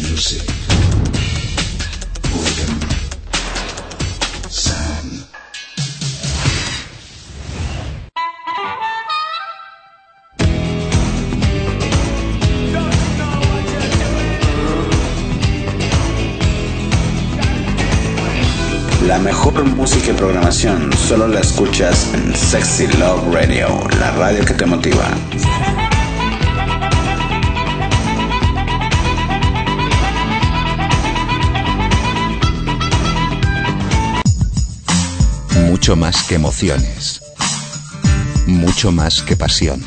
music, boredom, sound. La mejor música y programación solo la escuchas en Sexy Love Radio, la radio que te motiva. Mucho más que emociones, mucho más que pasión.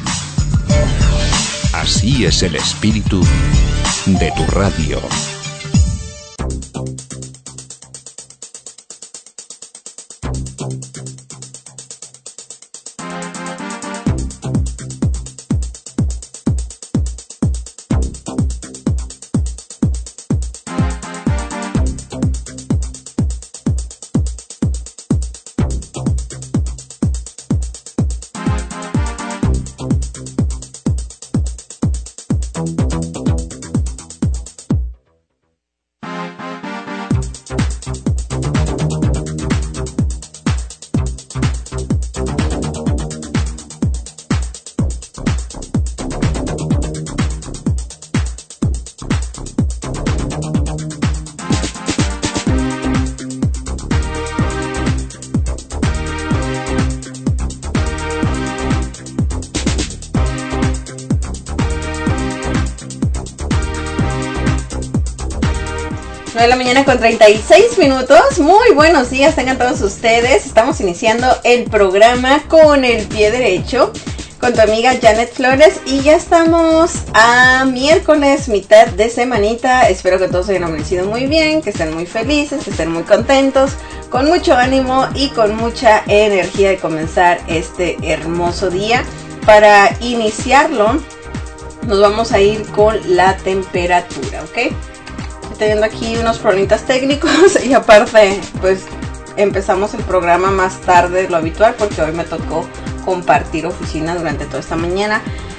Así es el espíritu de tu radio. De la mañana con 36 minutos. Muy buenos días tengan todos ustedes. Estamos iniciando el programa con el pie derecho con tu amiga Janet Flores y ya estamos a miércoles, mitad de semanita. Espero que todos hayan amanecido muy bien, que estén muy felices, que estén muy contentos, con mucho ánimo y con mucha energía de comenzar este hermoso día. Para iniciarlo nos vamos a ir con la temperatura, ¿ok? Estoy teniendo aquí unos problemitas técnicos y aparte pues empezamos el programa más tarde de lo habitual porque hoy me tocó compartir oficina durante toda esta mañana,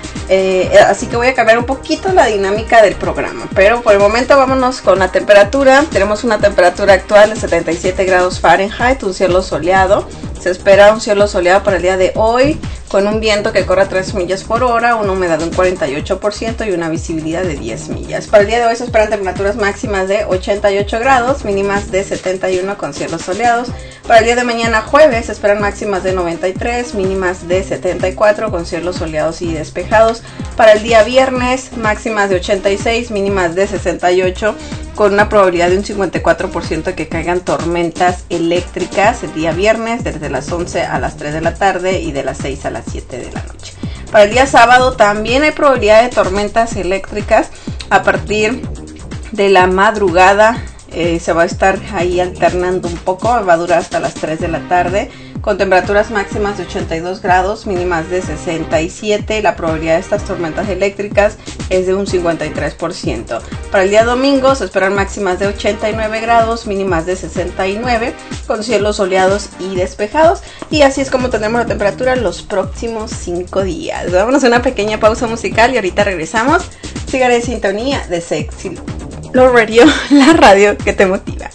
así que voy a cambiar un poquito la dinámica del programa, pero por el momento vámonos con la temperatura. Tenemos una temperatura actual de 77 grados Fahrenheit, un cielo soleado. Se espera un cielo soleado para el día de hoy, con un viento que corre a 3 millas por hora, una humedad de un 48% y una visibilidad de 10 millas. Para el día de hoy se esperan temperaturas máximas de 88 grados, mínimas de 71 con cielos soleados. Para el día de mañana jueves se esperan máximas de 93, mínimas de 74 con cielos soleados y despejados. Para el día viernes máximas de 86, mínimas de 68 con una probabilidad de un 54% de que caigan tormentas eléctricas el día viernes desde las 11 a las 3 de la tarde y de las 6 a las 7 de la noche. Para el día sábado también hay probabilidad de tormentas eléctricas a partir de la madrugada. Se va a estar ahí alternando un poco, va a durar hasta las 3 de la tarde, con temperaturas máximas de 82 grados, mínimas de 67. La probabilidad de estas tormentas eléctricas es de un 53%. Para el día domingo se esperan máximas de 89 grados, mínimas de 69, con cielos soleados y despejados. Y así es como tendremos la temperatura los próximos 5 días. Vámonos a una pequeña pausa musical y ahorita regresamos. Sigan en sintonía de Sexy Love Radio, la radio que te motiva.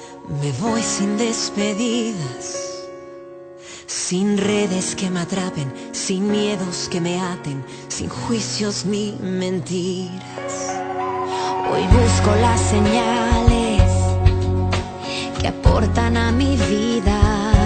Me voy sin despedidas, sin redes que me atrapen, sin miedos que me aten, sin juicios ni mentiras. Hoy busco las señales que aportan a mi vida.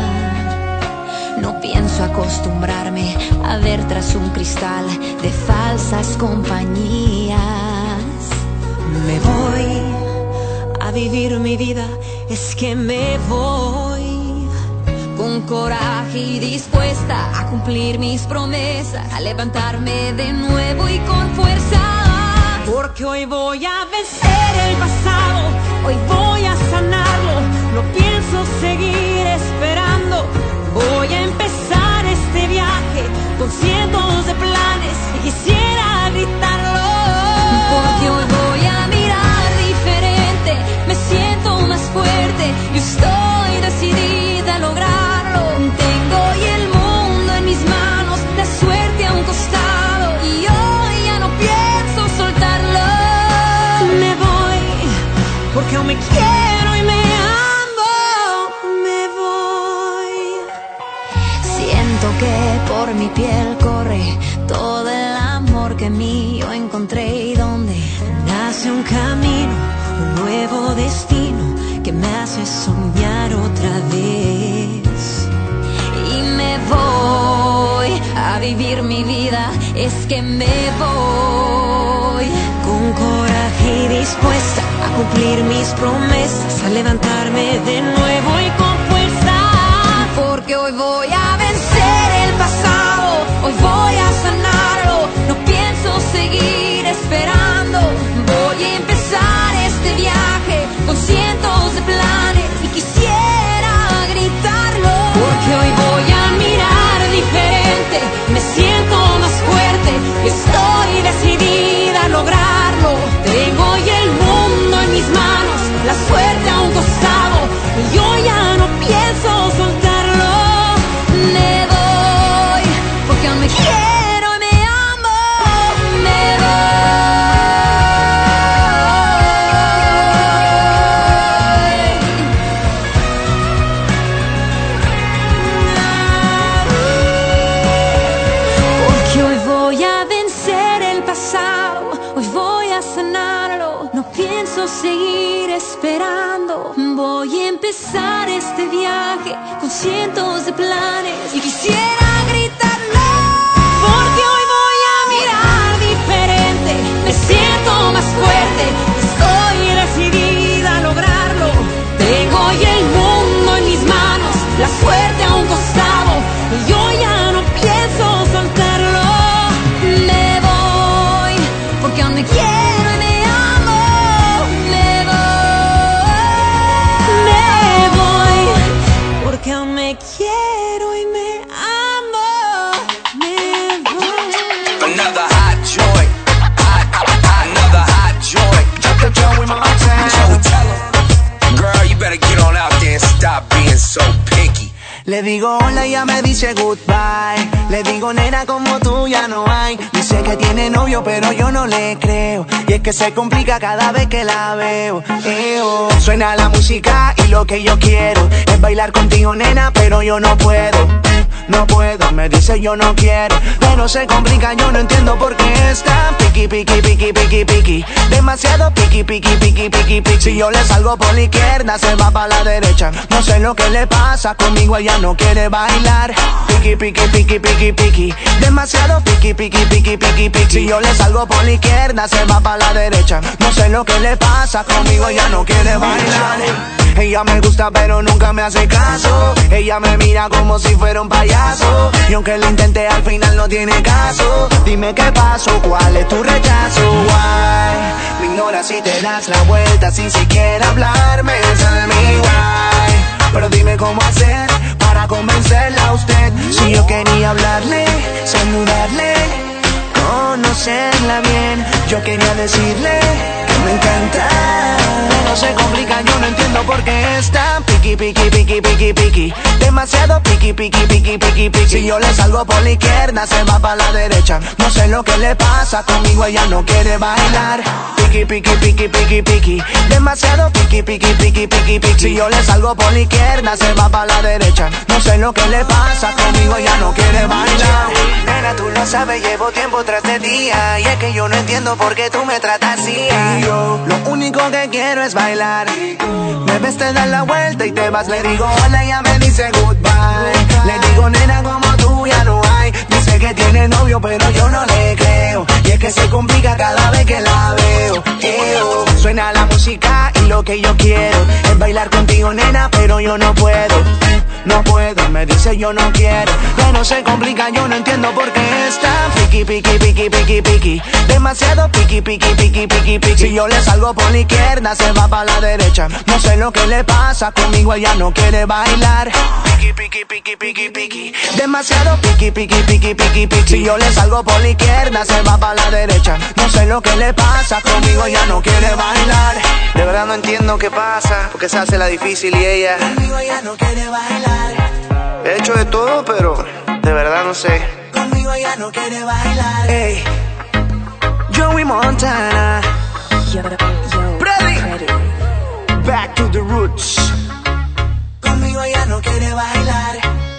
No pienso acostumbrarme a ver tras un cristal de falsas compañías. Me voy a vivir mi vida, es que me voy con coraje y dispuesta a cumplir mis promesas, a levantarme de nuevo y con fuerza. Porque hoy voy a vencer el pasado, hoy voy a sanarlo, no pienso seguir esperando. Voy a empezar este viaje con cientos de planes y quisiera gritarlo. Porque hoy voy a mirar diferente, me siento más fuerte y estoy decidida a lograrlo. Tengo hoy el mundo en mis manos, la suerte a un costado y hoy ya no pienso soltarlo. Me voy porque aún me quiero y me que por mi piel corre todo el amor que mío encontré y donde nace un camino, un nuevo destino que me hace soñar otra vez. Y me voy a vivir mi vida, es que me voy con coraje y dispuesta a cumplir mis promesas, a levantarme de nuevo y con fuerza. Porque hoy voy a vencer el pasado, hoy voy a sanarlo, no pienso seguir esperando. Voy a empezar este viaje con cientos de planes y quisiera gritarlo. Porque hoy voy a mirar diferente, me siento más fuerte y estoy decidida a lograrlo. Tengo hoy el mundo en mis manos, la suerte a un costado y yo ya no pienso soltar. Me quiero y me amo, me voy. Porque hoy voy a vencer el pasado, hoy voy a sanarlo, no pienso seguir esperando. Voy a empezar este viaje con cientos de planes y quisiera gritarlo. Porque hoy voy a mirar diferente, me siento más fuerte, estoy decidida a lograrlo. Tengo hoy el mundo en mis manos, la suerte a un costado y yo ya no pienso soltarlo. Me voy, porque aún me quiero y me amo. Me voy, porque aún me quiero y me amo. Another hot joint, another hot joint. Drop the joint with my time. So we tell 'em, girl, you better get on out there and stop being so picky. Le digo hola y ella me dice goodbye. Le digo nena como tú ya no hay. Dice que tiene novio pero yo no le creo. Y es que se complica cada vez que la veo. Suena la música y lo que yo quiero es bailar contigo nena pero yo no puedo. No puedo, me dice yo no quiero, pero se complica, yo no entiendo por qué es tan piqui, piqui, piqui, piqui, piqui. Demasiado piqui, piqui, piqui, piqui, piqui. Si yo le salgo por la izquierda, se va para la derecha. No sé lo que le pasa, conmigo ella no quiere bailar. Piqui, piqui, piqui, piqui, piqui. Demasiado piqui, piqui, piqui, piqui, piqui. Si yo le salgo por la izquierda, se va para la derecha. No sé lo que le pasa, conmigo ella no quiere bailar. Ella me gusta pero nunca me hace caso. Ella me mira como si fuera un payaso. Y aunque lo intenté al final no tiene caso. Dime qué pasó, cuál es tu rechazo. Why me ignoras si te das la vuelta sin siquiera hablarme. Tell me why. Pero dime cómo hacer para convencerla a usted. Si yo quería hablarle, saludarle, conocerla bien. Yo quería decirle que me encanta. No se complica, yo no entiendo por qué es tan piqui, piqui, piqui, piqui, piqui, piqui. Demasiado piqui, piqui, piqui, piqui, piqui. Si yo le salgo por la izquierda, se va para la derecha. No sé lo que le pasa, conmigo ella no quiere bailar. Piqui, piqui, piqui, piqui, piqui. Demasiado piqui, piqui, piqui, piqui, piqui. Si yo le salgo por la izquierda, se va para la derecha. No sé lo que le pasa, conmigo ella no quiere bailar. Nena, tú lo sabes, llevo tiempo tras de día. Y es que yo no entiendo por qué tú me tratas así. Y yo, lo único que quiero es bailar. Me ves, te das la vuelta y te vas. Le digo hola, ella me dice goodbye. Le digo nena, como tú ya no hay. Dice que tiene novio, pero yo no le creo. Y es que se complica cada vez que la veo. Suena la música y lo que yo quiero es bailar contigo, nena, pero yo no puedo. No puedo, me dice yo no quiero. Pero se complica, yo no entiendo por qué está piqui, piqui, piqui, piqui, piqui. Demasiado piqui, piqui, piqui, piqui, piqui. Si yo le salgo por la izquierda, se va para la derecha. No sé lo que le pasa, conmigo ella no quiere bailar. Piqui, piqui, piqui, piqui, piqui. Demasiado piqui, piqui, piqui, piqui, piqui. Si yo le salgo por la izquierda, se va para la derecha. No sé lo que le pasa, conmigo ella no quiere bailar. De verdad no entiendo qué pasa, porque se hace la difícil y ella conmigo ella no quiere bailar. He hecho de todo, pero de verdad no sé. Conmigo ella no quiere bailar. Hey, Joey Montana. Ready. Back to the roots. Conmigo ella no quiere bailar.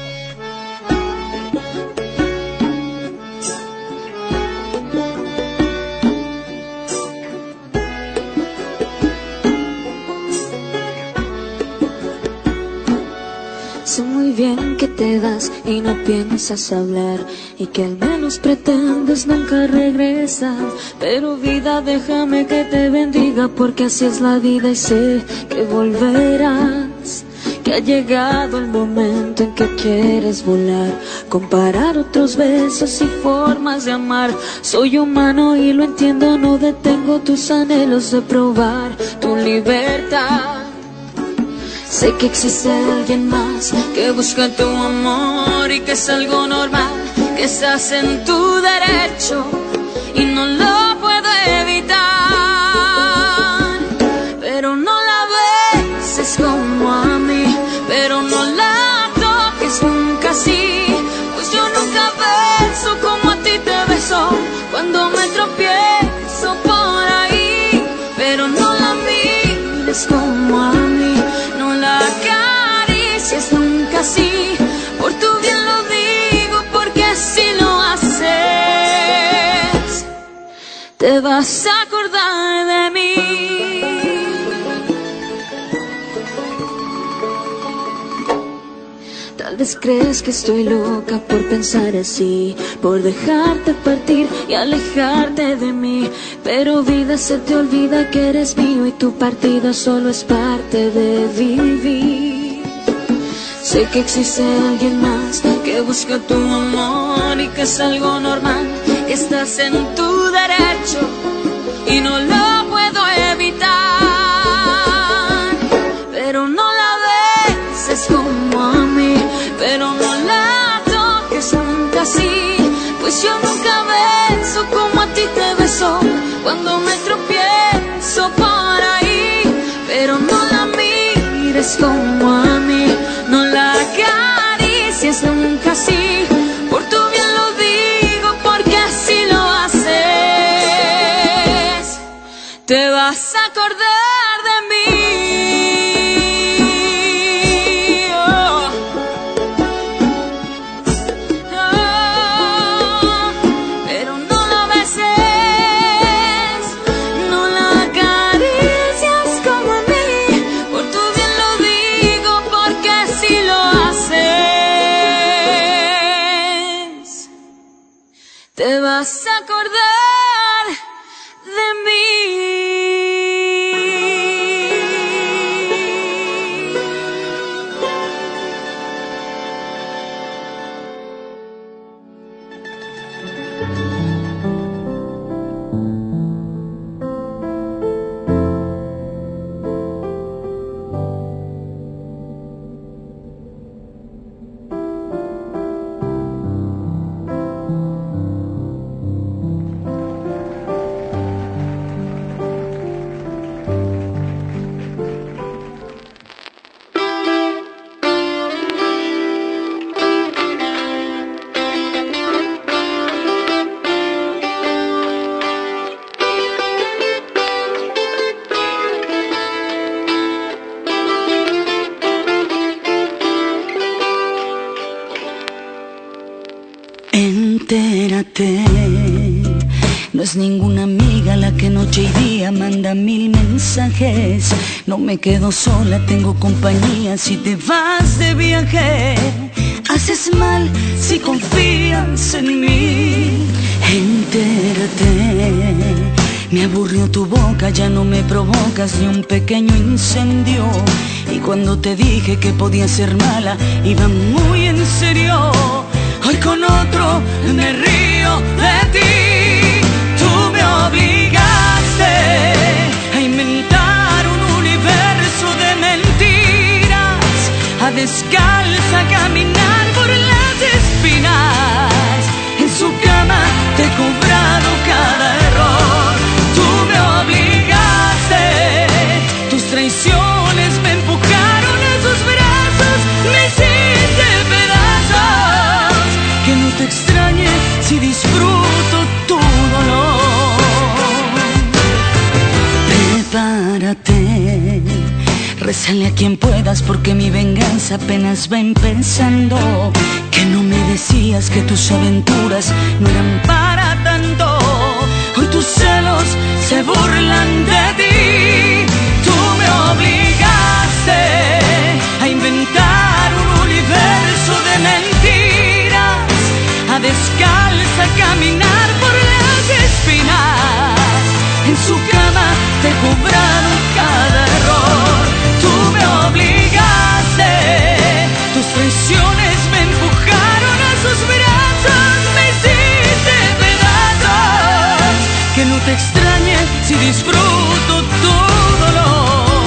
Sé muy bien que te vas y no piensas hablar y que al menos pretendes nunca regresar. Pero vida, déjame que te bendiga porque así es la vida y sé que volverás. Que ha llegado el momento en que quieres volar, comparar otros besos y formas de amar. Soy humano y lo entiendo, no detengo tus anhelos de probar tu libertad. Sé que existe alguien más que busca tu amor y que es algo normal, que estás en tu derecho y no lo puedo evitar. Pero no la beses como a mí, pero no la toques nunca así, pues yo nunca beso como a ti te beso cuando me tropiezo por ahí. Pero no la mires como a mí, no la acaricies nunca así, por tu bien lo digo, porque si lo haces, te vas a acordar de mí. Tal vez crees que estoy loca por pensar así, por dejarte partir y alejarte de mí. Pero vida, se te olvida que eres mío y tu partida solo es parte de vivir. Sé que existe alguien más que busca tu amor y que es algo normal, que estás en tu derecho y no lo puedo evitar. Pero no la beses como a mí, pero no la toques nunca así, pues yo nunca beso como a ti te beso cuando me tropiezo por ahí. Pero no la mires como a mí, no la acaricies nunca así, por tu bien lo digo, porque así lo haces, te vas a acordar de mí. Te vas a acordar de mí. Entérate, no es ninguna amiga la que noche y día manda 1000 mensajes. No me quedo sola, tengo compañía si te vas de viaje. Haces mal si confías en mí. Entérate, me aburrió tu boca, ya no me provocas ni un pequeño incendio. Y cuando te dije que podía ser mala, iba muy en serio. Hoy con otro me río de ti. Tú me obligaste a inventar un universo de mentiras, a descalza caminar por las espinas. En su cama te he cobrado cada error. Tú me obligaste, tus traiciones me empujaron a sus brazos, me hiciste pedazos. Que no te extrañe si disfruto tu dolor. Prepárate, rézale a quien puedas porque mi venganza apenas va empezando. Que no me decías que tus aventuras no eran para tanto. Hoy tus celos se burlan de ti. Tú me obligaste a inventar un universo de mentiras, a descalza caminar por las espinas. En su cama te he cobrado cada error. Tú me obligaste, tus traiciones me empujaron a sus brazos, me hiciste pedazos. Que no te extrañe si disfruto tu dolor.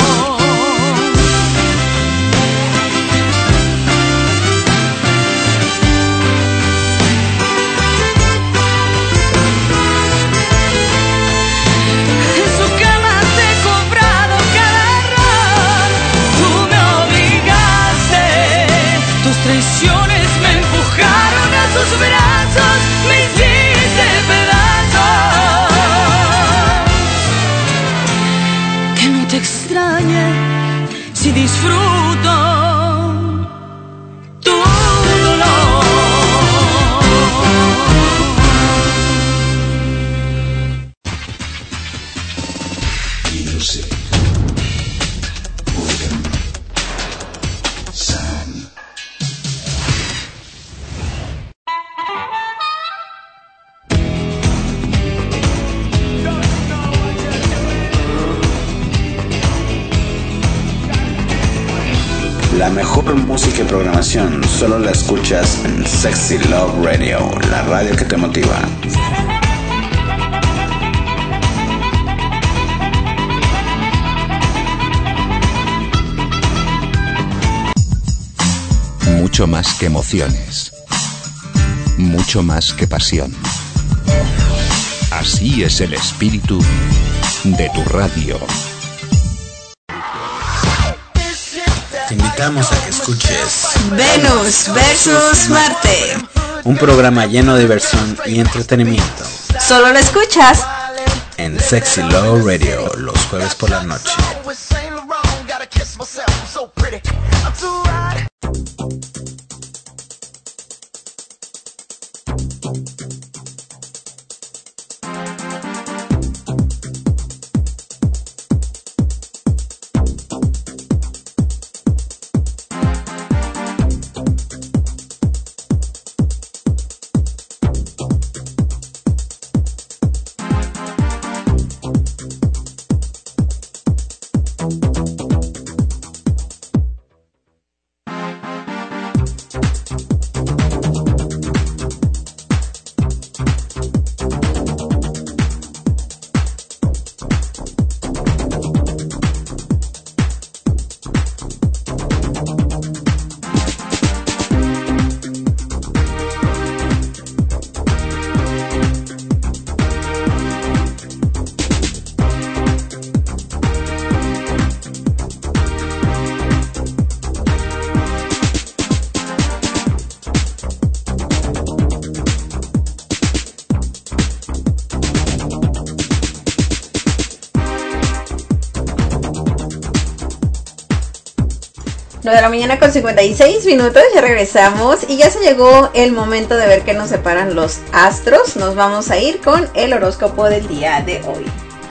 Traiciones me empujaron a sus brazos, me hiciste pedazos. Que no te extrañe si disfruto tu dolor. Music. La mejor música y programación solo la escuchas en Sexy Love Radio, la radio que te motiva. Mucho más que emociones, mucho más que pasión. Así es el espíritu de tu radio. Te invitamos a que escuches Venus versus Marte. un programa lleno de diversión y entretenimiento Solo lo escuchas en Sexy Love Radio los jueves por la noche. 9 de la mañana con 56 minutos, ya regresamos y ya se llegó el momento de ver qué nos separan los astros. Nos vamos a ir con el horóscopo del día de hoy.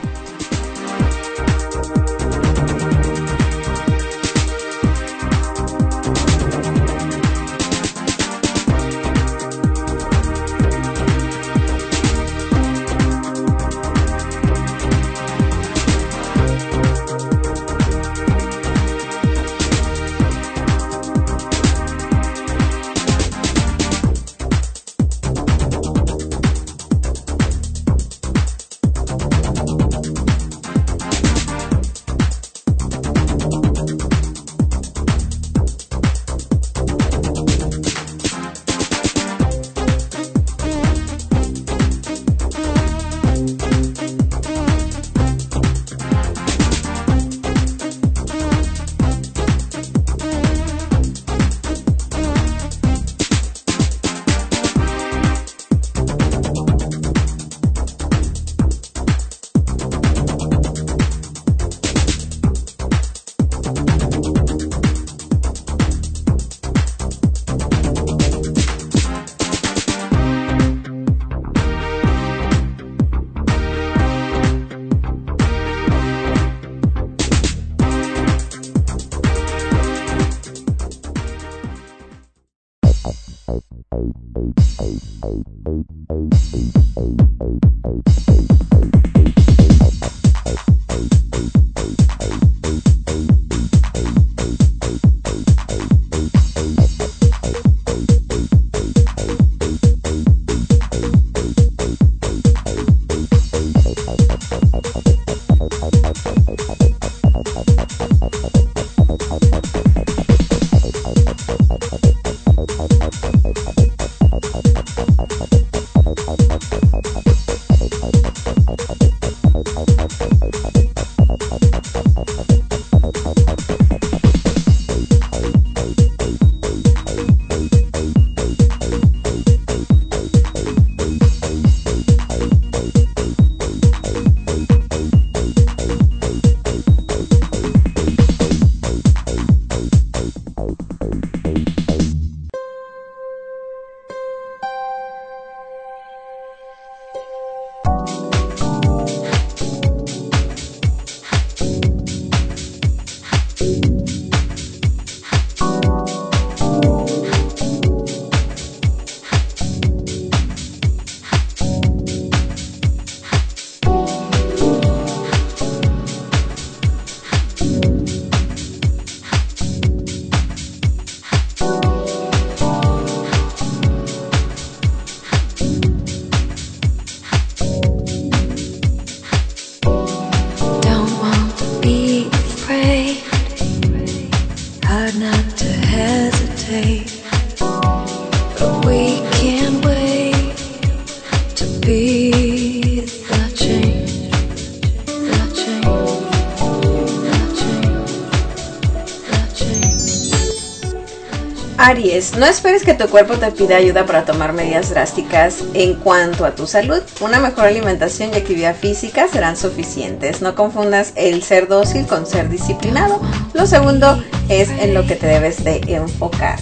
Aries, no esperes que tu cuerpo te pida ayuda para tomar medidas drásticas en cuanto a tu salud. Una mejor alimentación y actividad física serán suficientes. No confundas el ser dócil con ser disciplinado. Lo segundo es en lo que te debes de enfocar.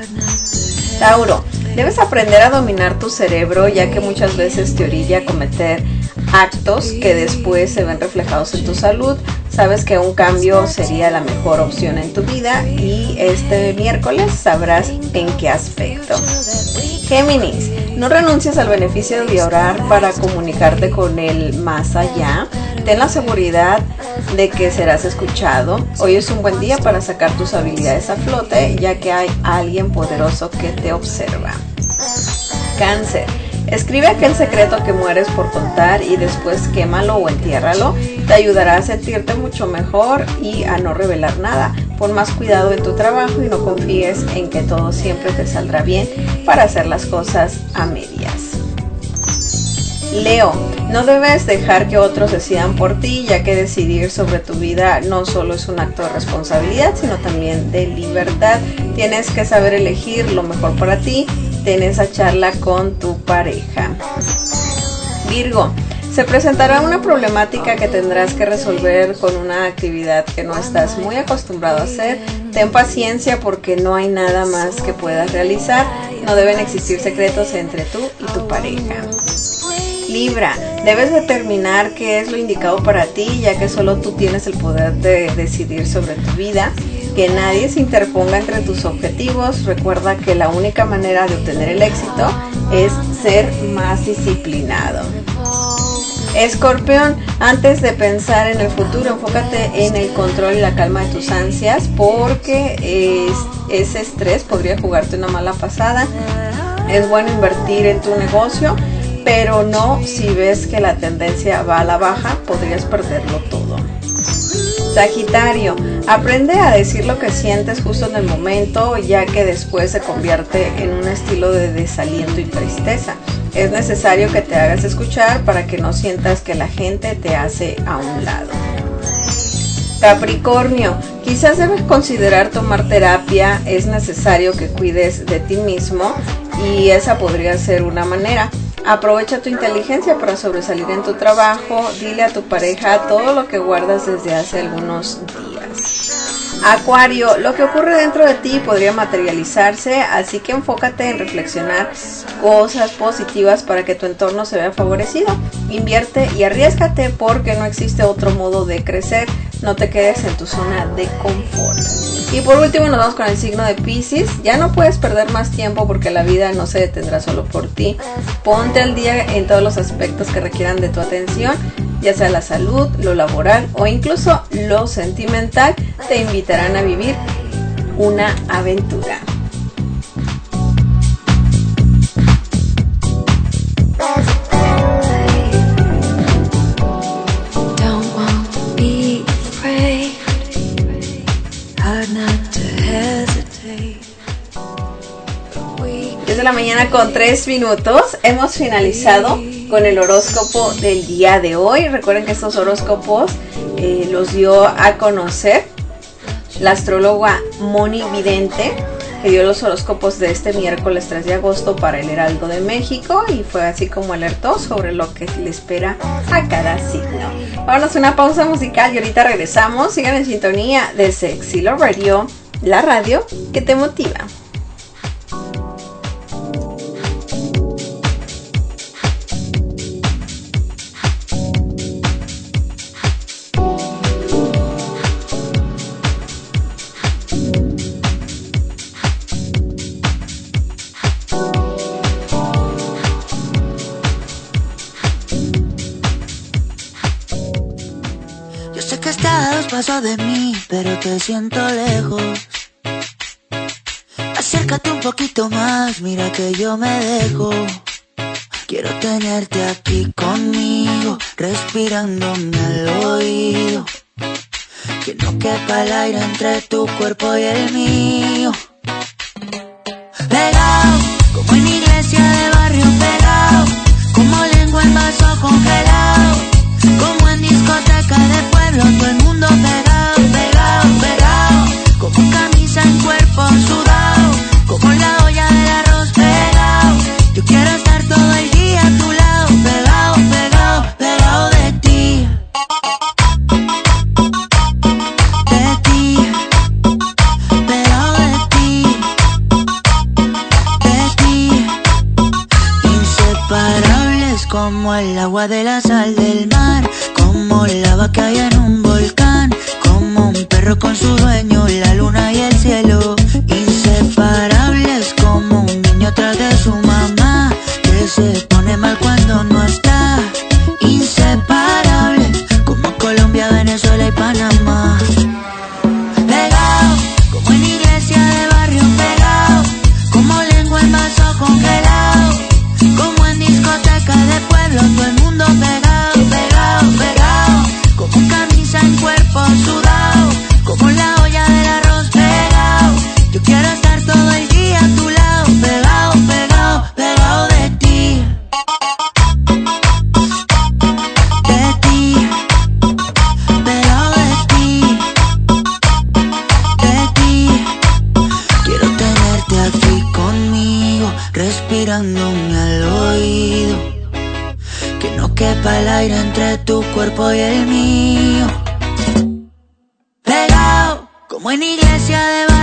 Tauro, debes aprender a dominar tu cerebro, ya que muchas veces te orilla a cometer actos que después se ven reflejados en tu salud. Sabes que un cambio sería la mejor opción en tu vida y este miércoles sabrás en qué aspecto. Géminis, no renuncies al beneficio de orar para comunicarte con el más allá. Ten la seguridad de que serás escuchado. Hoy es un buen día para sacar tus habilidades a flote, ya que hay alguien poderoso que te observa. Cáncer, escribe aquel secreto que mueres por contar y después quémalo o entiérralo. Te ayudará a sentirte mucho mejor y a no revelar nada. Pon más cuidado en tu trabajo y no confíes en que todo siempre te saldrá bien para hacer las cosas a medias. Leo, no debes dejar que otros decidan por ti, ya que decidir sobre tu vida no solo es un acto de responsabilidad, sino también de libertad. Tienes que saber elegir lo mejor para ti. Ten esa charla con tu pareja. Virgo, se presentará una problemática que tendrás que resolver con una actividad que no estás muy acostumbrado a hacer. Ten paciencia porque no hay nada más que puedas realizar. No deben existir secretos entre tú y tu pareja. Libra, debes determinar qué es lo indicado para ti, ya que solo tú tienes el poder de decidir sobre tu vida. Que nadie se interponga entre tus objetivos. Recuerda que la única manera de obtener el éxito es ser más disciplinado. Escorpión, antes de pensar en el futuro, enfócate en el control y la calma de tus ansias, porque ese estrés podría jugarte una mala pasada. Es bueno invertir en tu negocio, pero no si ves que la tendencia va a la baja, podrías perderlo todo. Sagitario, aprende a decir lo que sientes justo en el momento, ya que después se convierte en un estilo de desaliento y tristeza. Es necesario que te hagas escuchar para que no sientas que la gente te hace a un lado. Capricornio, quizás debes considerar tomar terapia. Es necesario que cuides de ti mismo y esa podría ser una manera. Aprovecha tu inteligencia para sobresalir en tu trabajo. Dile a tu pareja todo lo que guardas desde hace algunos días. Acuario, lo que ocurre dentro de ti podría materializarse, así que enfócate en reflexionar cosas positivas para que tu entorno se vea favorecido. Invierte y arriésgate porque no existe otro modo de crecer. No te quedes en tu zona de confort. Y por último nos vamos con el signo de Piscis. Ya no puedes perder más tiempo porque la vida no se detendrá solo por ti. Ponte al día en todos los aspectos que requieran de tu atención, ya sea la salud, lo laboral o incluso lo sentimental. Te invitarán a vivir una aventura. Desde la mañana con 3 minutos hemos finalizado con el horóscopo del día de hoy. Recuerden que estos horóscopos los dio a conocer la astróloga Moni Vidente, que dio los horóscopos de este miércoles 3 de agosto para el Heraldo de México, y fue así como alertó sobre lo que le espera a cada signo. Vámonos a una pausa musical y ahorita regresamos. Sigan en sintonía de Sexy Love Radio, la radio que te motiva. Paso de mí, pero te siento lejos. Acércate un poquito más, mira que yo me dejo. Quiero tenerte aquí conmigo, respirándome al oído. Que no quepa el aire entre tu cuerpo y el mío. Pegado, como en iglesia de barrio pegado. Como lengua en vaso congelado. Como en discoteca de pueblo, todo el mundo pegado, pegado, pegado. Como camisa en cuerpo sudado. Como la olla del arroz pegado. Yo quiero estar todo el día a tu lado. Pegado, pegado, pegado de ti. De ti. Pegado de ti. De ti. Inseparables como el agua de la sal del mar. Como lava que hay en un volcán. Como un perro con su dueño, la luna y el cielo. Inseparables como un niño tras de su mamá, que se pone mal cuando no está. Inseparables como Colombia, Venezuela y Panamá. Pegado, como en iglesia de barrio pegado. Como lengua en vaso congelado. Como en discoteca de pueblo, todo el mundo pegado, pegado, pegado. Como camisa en cuerpo sudado. Como la olla del arroz pegado. Yo quiero estar todo el día a tu lado. Pegado, pegado, pegado de ti. De ti. Pegado de ti. De ti. Quiero tenerte aquí conmigo, respirándome al oído. Que no quepa el aire entre tu cuerpo y el mío. Pegado, como en iglesia de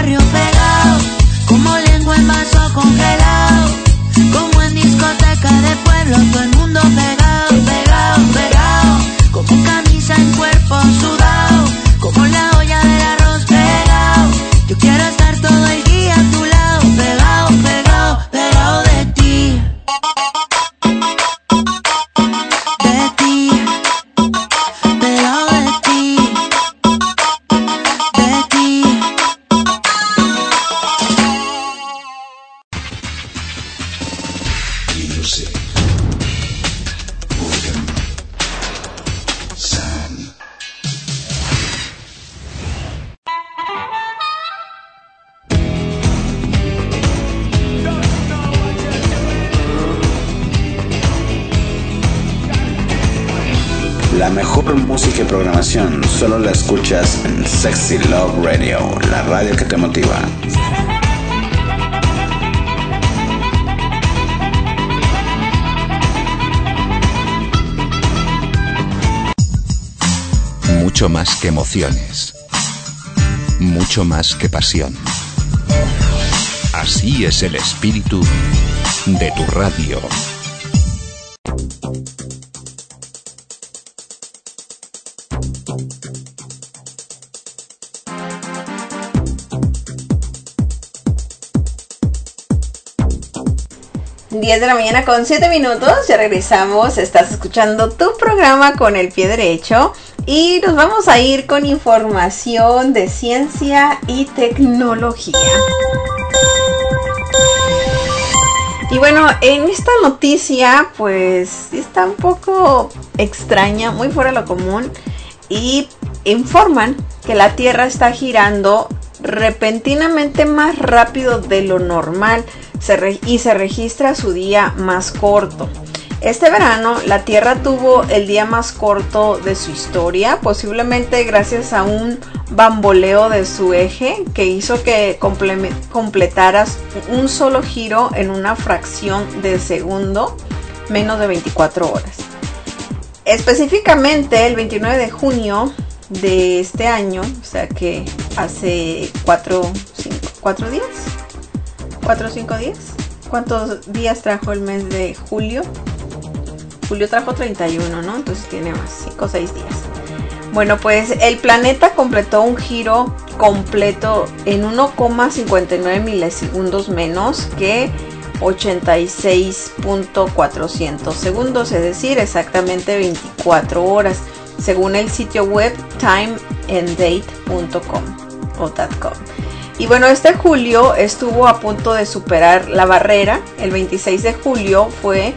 La mejor música y programación solo la escuchas en Sexy Love Radio, la radio que te motiva. Mucho más que emociones. Mucho más que pasión. Así es el espíritu de tu radio. Diez de la mañana con 7 minutos, ya regresamos, estás escuchando tu programa con el pie derecho y nos vamos a ir con información de ciencia y tecnología. Y bueno, en esta noticia pues está un poco extraña, muy fuera de lo común, y informan que la Tierra está girando repentinamente más rápido de lo normal y se registra su día más corto. Este verano la Tierra tuvo el día más corto de su historia, posiblemente gracias a un bamboleo de su eje que hizo que completaras un solo giro en una fracción de segundo, menos de 24 horas. Específicamente el 29 de junio de este año, o sea que hace 4 o 5 días. ¿4 o 5 días? ¿Cuántos días trajo el mes de julio? Julio trajo 31, ¿no? Entonces tiene más, 5 o 6 días. Bueno, pues el planeta completó un giro completo en 1,59 milisegundos menos que 86.400 segundos, es decir, exactamente 24 horas, según el sitio web timeanddate.com o .com. Y bueno, este julio estuvo a punto de superar la barrera. El 26 de julio fue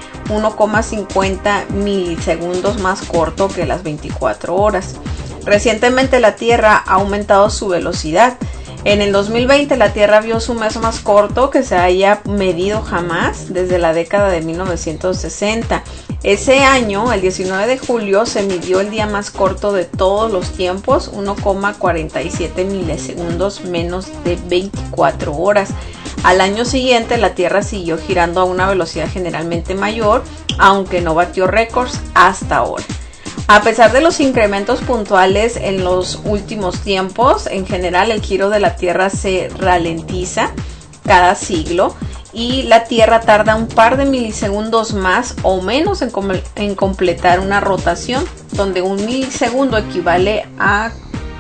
1,50 milisegundos más corto que las 24 horas. Recientemente la Tierra ha aumentado su velocidad. En el 2020 la Tierra vio su mes más corto que se haya medido jamás desde la década de 1960. Ese año, el 19 de julio, se midió el día más corto de todos los tiempos, 1,47 milisegundos menos de 24 horas. Al año siguiente la Tierra siguió girando a una velocidad generalmente mayor, aunque no batió récords hasta ahora. A pesar de los incrementos puntuales en los últimos tiempos, en general el giro de la Tierra se ralentiza cada siglo y la Tierra tarda un par de milisegundos más o menos en completar una rotación, donde un milisegundo equivale a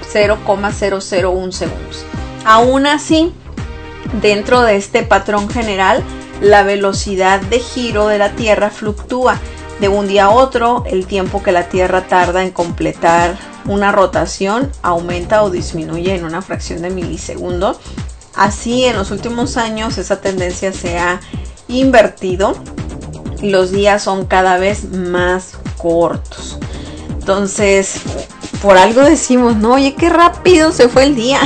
0,001 segundos. Aún así, dentro de este patrón general, la velocidad de giro de la Tierra fluctúa. De un día a otro, el tiempo que la Tierra tarda en completar una rotación aumenta o disminuye en una fracción de milisegundo. Así, en los últimos años, esa tendencia se ha invertido y los días son cada vez más cortos. Entonces, por algo decimos, no, oye, qué rápido se fue el día.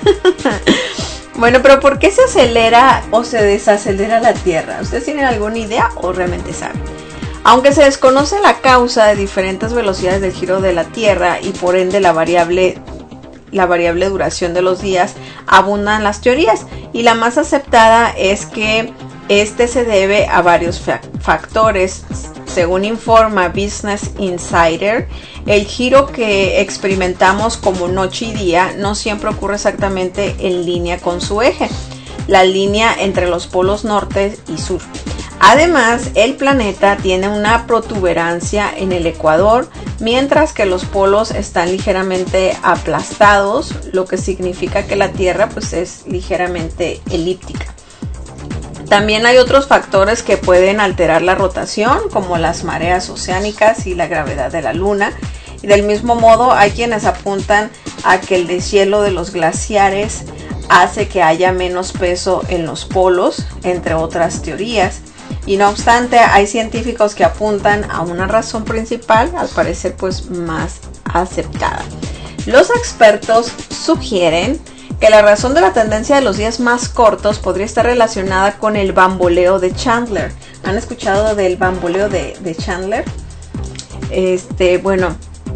Bueno, pero ¿por qué se acelera o se desacelera la Tierra? ¿Ustedes tienen alguna idea o realmente saben? Aunque se desconoce la causa de diferentes velocidades del giro de la Tierra y por ende la variable duración de los días, abundan las teorías y la más aceptada es que este se debe a varios factores. Según informa Business Insider, el giro que experimentamos como noche y día no siempre ocurre exactamente en línea con su eje, la línea entre los polos norte y sur. Además, el planeta tiene una protuberancia en el ecuador, mientras que los polos están ligeramente aplastados, lo que significa que la Tierra pues, es ligeramente elíptica. También hay otros factores que pueden alterar la rotación, como las mareas oceánicas y la gravedad de la Luna. Y del mismo modo, hay quienes apuntan a que el deshielo de los glaciares hace que haya menos peso en los polos, entre otras teorías. Y no obstante, hay científicos que apuntan a una razón principal, al parecer pues más aceptada. Los expertos sugieren que la razón de la tendencia de los días más cortos podría estar relacionada con el bamboleo de Chandler. ¿Han escuchado del bamboleo de Chandler? Bueno,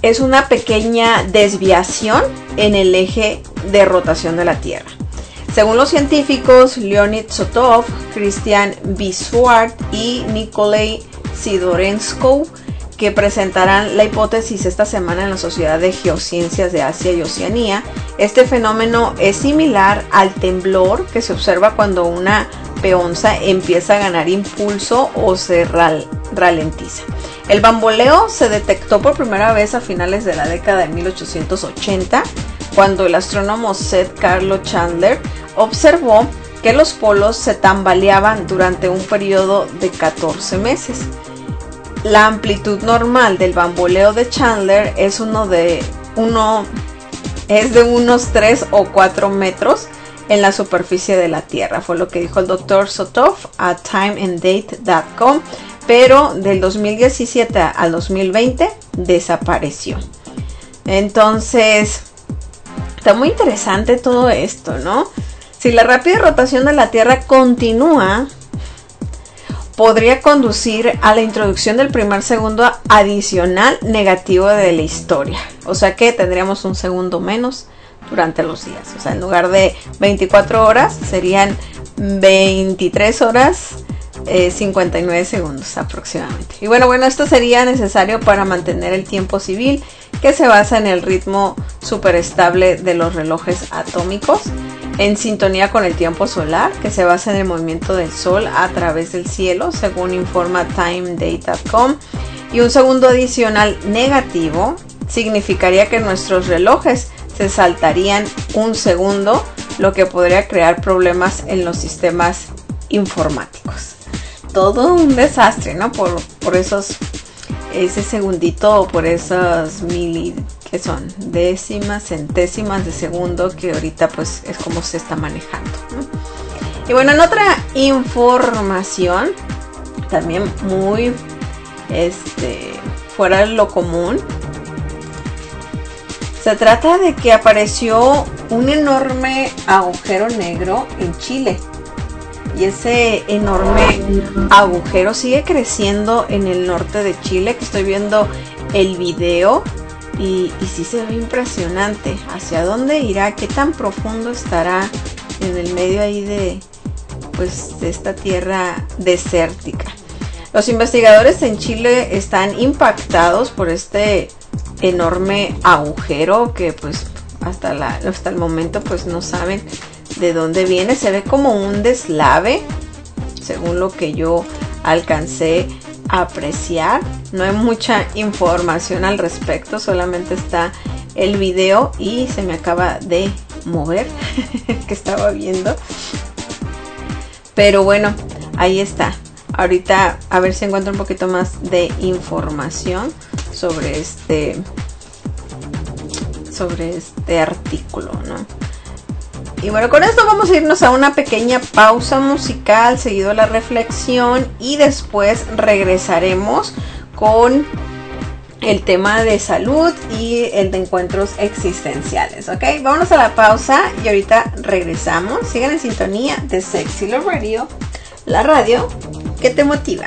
es una pequeña desviación en el eje de rotación de la Tierra. Según los científicos Leonid Sotov, Christian Biswart y Nikolai Sidorenko, que presentarán la hipótesis esta semana en la Sociedad de Geociencias de Asia y Oceanía, este fenómeno es similar al temblor que se observa cuando una peonza empieza a ganar impulso o se ralentiza. El bamboleo se detectó por primera vez a finales de la década de 1880, cuando el astrónomo Seth Carlo Chandler observó que los polos se tambaleaban durante un periodo de 14 meses. La amplitud normal del bamboleo de Chandler es de unos 3 o 4 metros en la superficie de la Tierra, fue lo que dijo el Dr. Sotov a timeanddate.com, pero del 2017 al 2020 desapareció. Entonces, está muy interesante todo esto, ¿no? Si la rápida rotación de la Tierra continúa, podría conducir a la introducción del primer segundo adicional negativo de la historia. O sea que tendríamos un segundo menos durante los días. O sea, en lugar de 24 horas, serían 23 horas 59 segundos aproximadamente. Y bueno, esto sería necesario para mantener el tiempo civil, que se basa en el ritmo superestable de los relojes atómicos, en sintonía con el tiempo solar, que se basa en el movimiento del Sol a través del cielo, según informa timeanddate.com. Y un segundo adicional negativo significaría que nuestros relojes se saltarían un segundo, lo que podría crear problemas en los sistemas informáticos. Todo un desastre, ¿no? Por ese segundito o por esas que son décimas, centésimas de segundo, que ahorita pues es como se está manejando, ¿no? Y bueno, en otra información también muy fuera de lo común, se trata de que apareció un enorme agujero negro en Chile. Y ese enorme agujero sigue creciendo en el norte de Chile, que estoy viendo el video y sí se ve impresionante. ¿Hacia dónde irá? ¿Qué tan profundo estará en el medio ahí de esta tierra desértica? Los investigadores en Chile están impactados por este enorme agujero que pues hasta el momento pues no saben de dónde viene. Se ve como un deslave, según lo que yo alcancé a apreciar. No hay mucha información al respecto, solamente está el video y se me acaba de mover que estaba viendo. Pero bueno, ahí está. Ahorita a ver si encuentro un poquito más de información sobre este artículo, ¿no? Y bueno, con esto vamos a irnos a una pequeña pausa musical, seguido la reflexión, y después regresaremos con el tema de salud y el de encuentros existenciales, ¿ok? Vámonos a la pausa y ahorita regresamos. Sigan en sintonía de Sexy Love Radio, la radio que te motiva.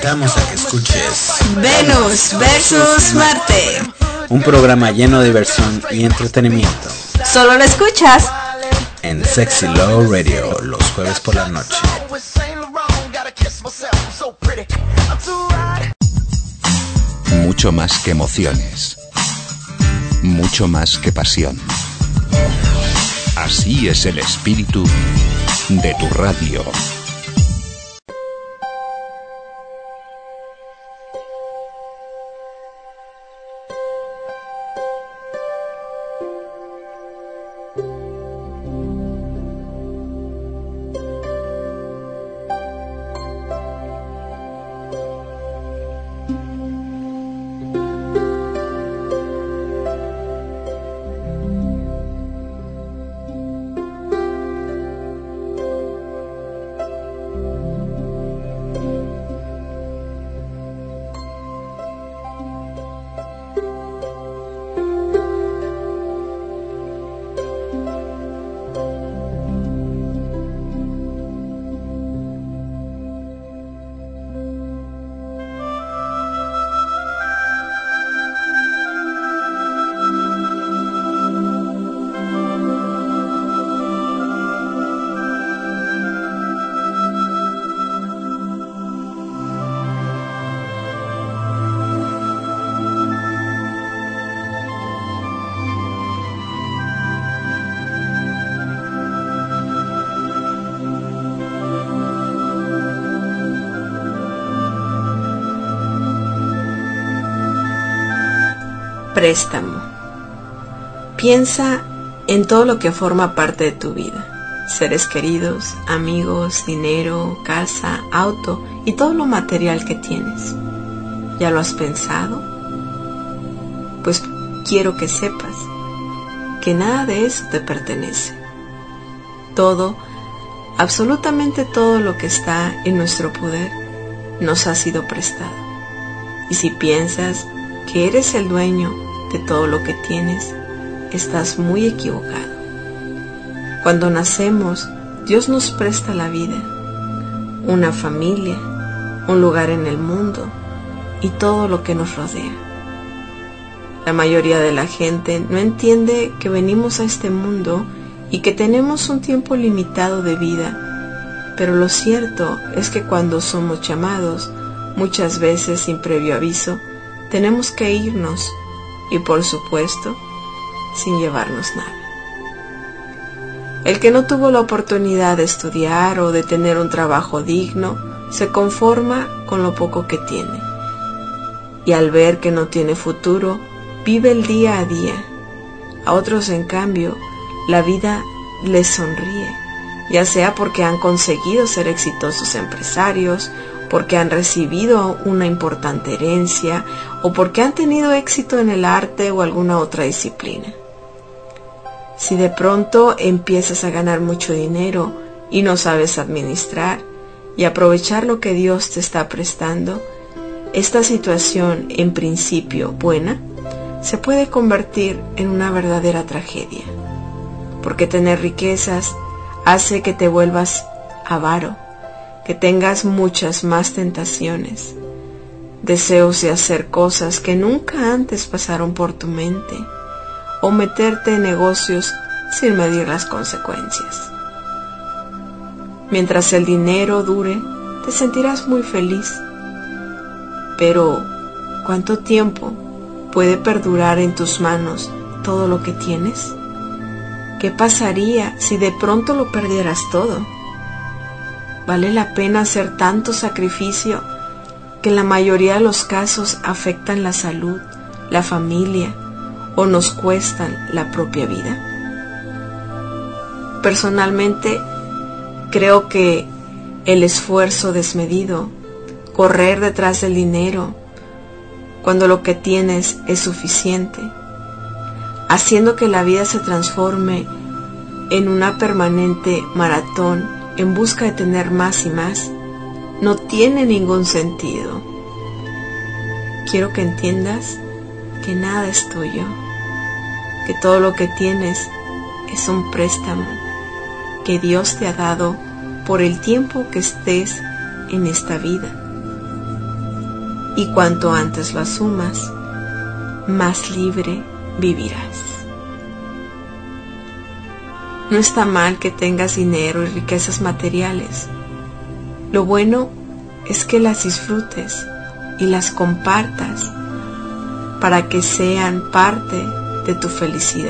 invitamos a que escuches Venus versus Marte. Un programa lleno de diversión y entretenimiento. Solo lo escuchas en Sexy Love Radio los jueves por la noche. Mucho más que emociones. Mucho más que pasión. Así es el espíritu de tu radio. préstamo. Piensa en todo lo que forma parte de tu vida. Seres queridos, amigos, dinero, casa, auto y todo lo material que tienes. ¿Ya lo has pensado? Pues quiero que sepas que nada de eso te pertenece. Todo, absolutamente todo lo que está en nuestro poder nos ha sido prestado. Y si piensas que eres el dueño de todo lo que tienes, estás muy equivocado. Cuando nacemos, Dios nos presta la vida, una familia, un lugar en el mundo y todo lo que nos rodea. La mayoría de la gente no entiende que venimos a este mundo y que tenemos un tiempo limitado de vida, pero lo cierto es que cuando somos llamados, muchas veces sin previo aviso, tenemos que irnos y por supuesto, sin llevarnos nada. El que no tuvo la oportunidad de estudiar o de tener un trabajo digno, se conforma con lo poco que tiene. Y al ver que no tiene futuro, vive el día a día. A otros, en cambio, la vida les sonríe, ya sea porque han conseguido ser exitosos empresarios, porque han recibido una importante herencia o porque han tenido éxito en el arte o alguna otra disciplina. Si de pronto empiezas a ganar mucho dinero y no sabes administrar y aprovechar lo que Dios te está prestando, esta situación, en principio buena, se puede convertir en una verdadera tragedia, porque tener riquezas hace que te vuelvas avaro, que tengas muchas más tentaciones, deseos de hacer cosas que nunca antes pasaron por tu mente, o meterte en negocios sin medir las consecuencias. Mientras el dinero dure, te sentirás muy feliz, pero ¿cuánto tiempo puede perdurar en tus manos todo lo que tienes? ¿Qué pasaría si de pronto lo perdieras todo? ¿Vale la pena hacer tanto sacrificio que en la mayoría de los casos afectan la salud, la familia o nos cuestan la propia vida? Personalmente, creo que el esfuerzo desmedido, correr detrás del dinero, cuando lo que tienes es suficiente, haciendo que la vida se transforme en una permanente maratón en busca de tener más y más, no tiene ningún sentido. Quiero que entiendas que nada es tuyo, que todo lo que tienes es un préstamo que Dios te ha dado por el tiempo que estés en esta vida. y cuanto antes lo asumas, más libre vivirás. No está mal que tengas dinero y riquezas materiales. Lo bueno es que las disfrutes y las compartas para que sean parte de tu felicidad.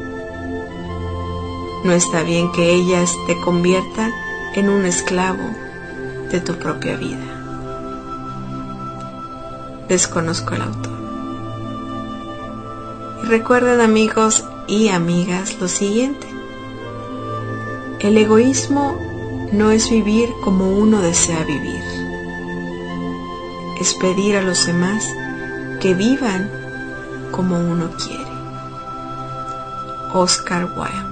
No está bien que ellas te conviertan en un esclavo de tu propia vida. Desconozco el autor. Y recuerden, amigos y amigas, lo siguiente: el egoísmo no es vivir como uno desea vivir, es pedir a los demás que vivan como uno quiere. Oscar Wilde.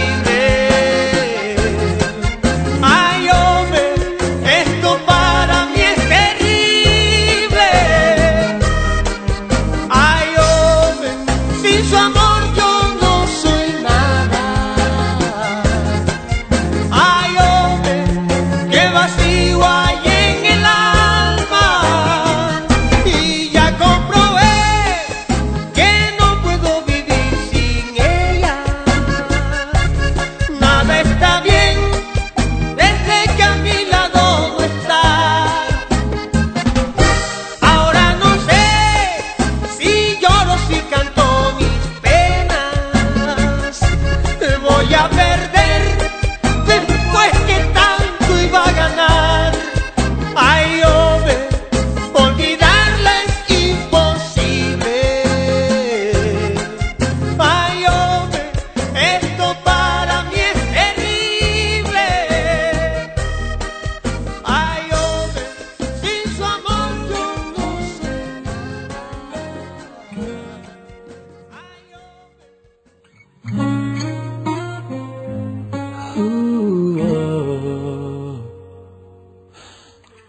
Para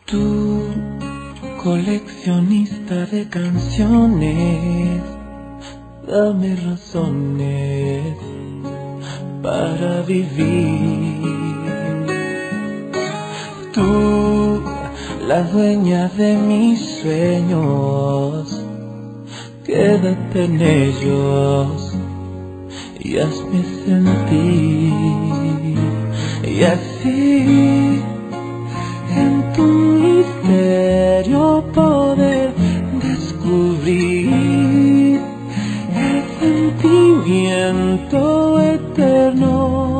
Tú, coleccionista de canciones, dame razones para vivir. Tú, la dueña de mis sueños, quédate en ellos y hazme sentir. Y así, en tu misterio poder descubrir el sentimiento eterno.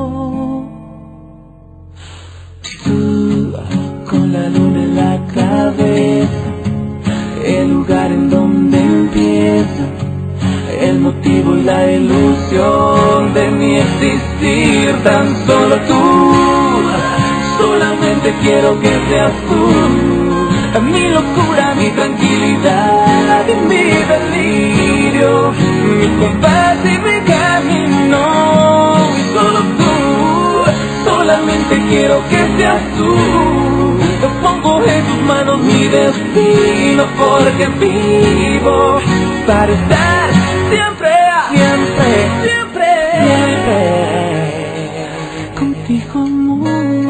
Tú, con la luna en la cabeza, el lugar en donde empieza el motivo y la ilusión de mi existir. Tan solo tú, solamente quiero que seas tú, mi locura, mi tranquilidad y mi delirio, mi compás y mi camino. Y solo tú, solamente quiero que seas tú. Yo pongo en tus manos mi destino, porque vivo para estar siempre, siempre, siempre, siempre contigo, amor.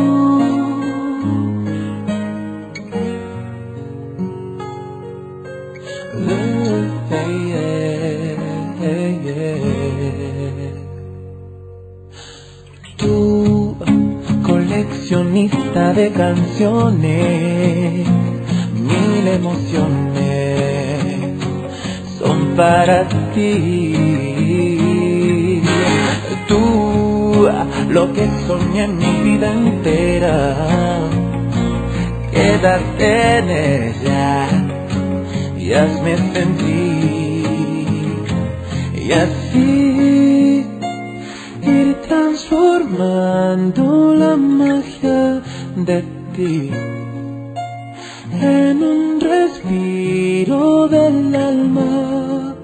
Tú, coleccionista de canciones, mil emociones son para ti. Tú, lo que soñé en mi vida entera, quédate en ella y hazme sentir. Y así ir transformando la magia de ti en un respiro del alma.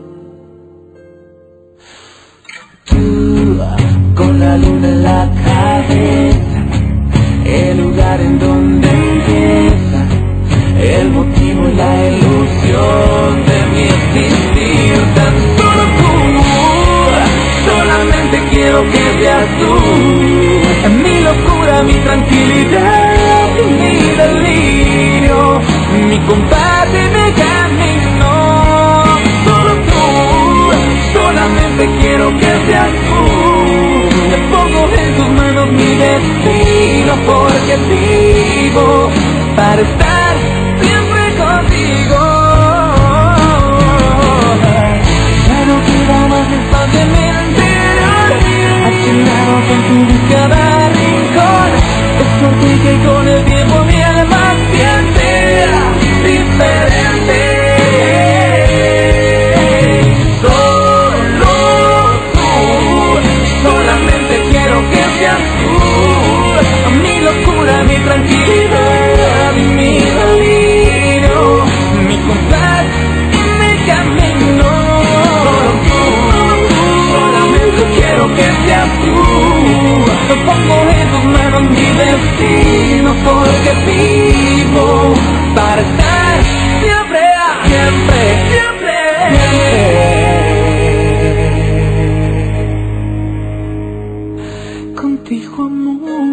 Tú, con la luna en la cabeza, el lugar en donde empieza el motivo y la ilusión de mi existir. Tan solo tú, solamente quiero que seas tú, mi locura, mi tranquilidad y mi delirio, mi compás y mi camino. Solo tú, solamente quiero que seas tú. Te pongo en tus manos mi destino, porque vivo para estar siempre contigo. Ya no queda más espacio en mi interior, llenado con tu cada rincón. Es por ti que con el tiempo mi alma siente diferente. Solo tú, solamente quiero que seas tú, mi locura, mi tranquilidad y mi delirio, mi compás y mi camino. Solamente quiero que seas tú. Yo pongo en tus manos mi destino, porque vivo para estar siempre, siempre, siempre, siempre contigo, amor.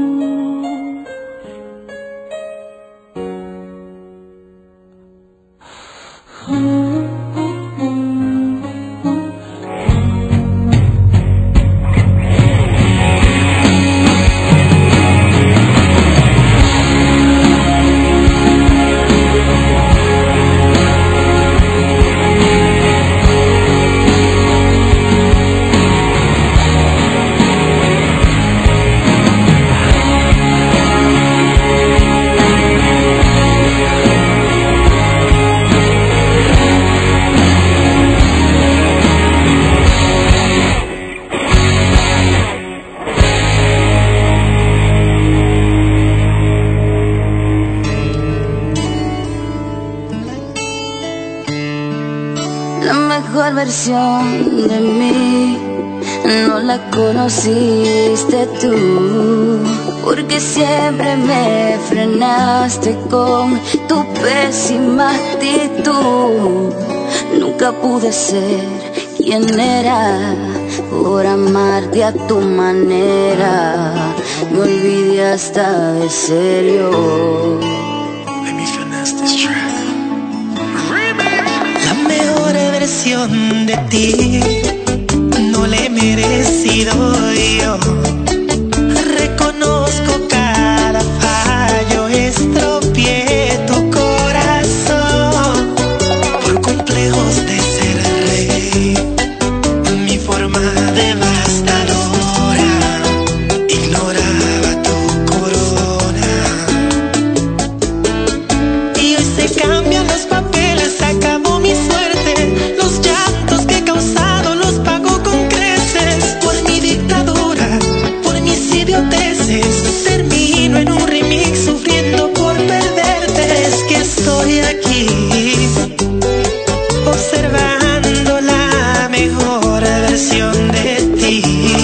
Versión de mí no la conociste tú. porque siempre me frenaste con tu pésima actitud. Nunca pude ser quien era por amarte a tu manera. Me olvidé hasta de serio. Let me finesse this track. La mejor versión de ti no le he merecido yo. Reconozco cada fallo, estropeé tu corazón por complejos de ser rey. Mi forma devastadora ignoraba tu corona. Y hoy se cambian los papeles, acabó mi suerte. Los llantos que he causado los pago con creces. Por mi dictadura, por mis idioteces, termino en un remix sufriendo por perderte. Es que estoy aquí observando la mejor versión de ti.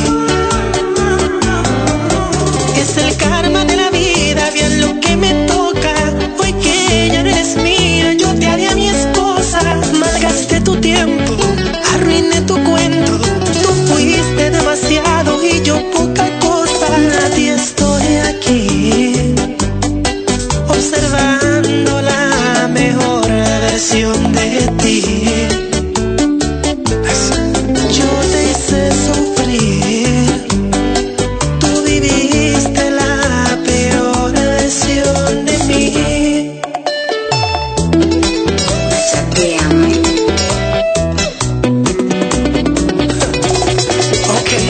Es el karma de la vida, bien lo que me toca. Hoy que ya no eres mía, yo te haré a mi esposa. Malgasté tu tiempo, arruiné tu cuento. Tú fuiste demasiado y yo poca cosa. Y estoy aquí observando la mejor versión de ti. Yo te hice sufrir, tú viviste la peor versión de mí. Chateame. Okay.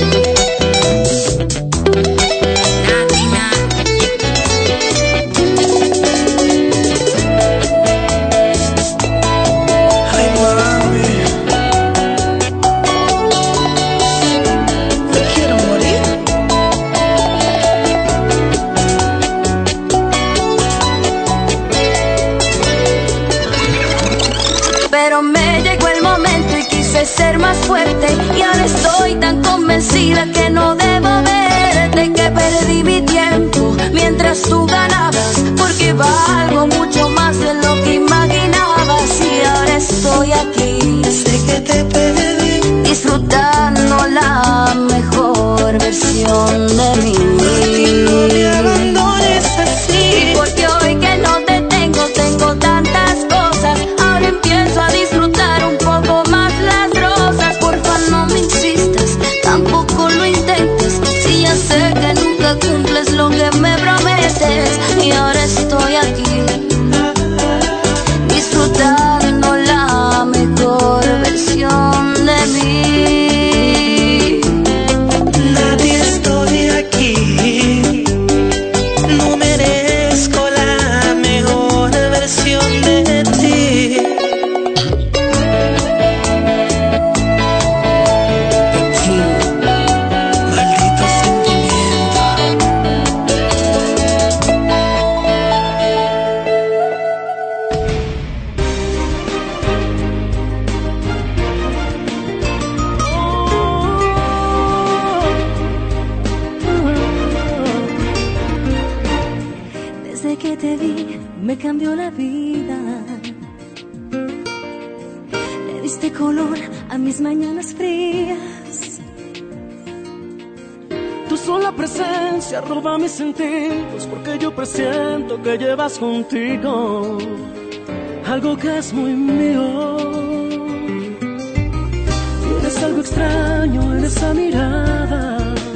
Ay, mami, me quiero morir. Pero me llegó el momento y quise ser más fuerte. Y ahora estoy tan convencida que no debo verte, que perdí mi tiempo mientras tú ganabas, porque valgo mucho más de lo que imaginabas. Y ahora estoy aquí, Sé que te perdí, disfrutando la mejor versión de mí. y no me abandones así. Porque hoy que no te tengo, tengo tantas cosas. Ahora empiezo a disfrutar un poco más las rosas. Porfa, no me insistas, tampoco lo intentes. Si ya sé que nunca cumples lo que me prometes. Y ahora estoy aquí, disfrutando la mejor versión de mí. Nadie estoy aquí, no merezco la mejor versión de ti. Maldito sentimiento. Desde que te vi me cambió la vida. Le diste color a mis mañanas frías. Tu sola presencia roba mis sentidos, porque yo presiento que llevas contigo algo que es muy mío. Tienes algo extraño en esa mirada,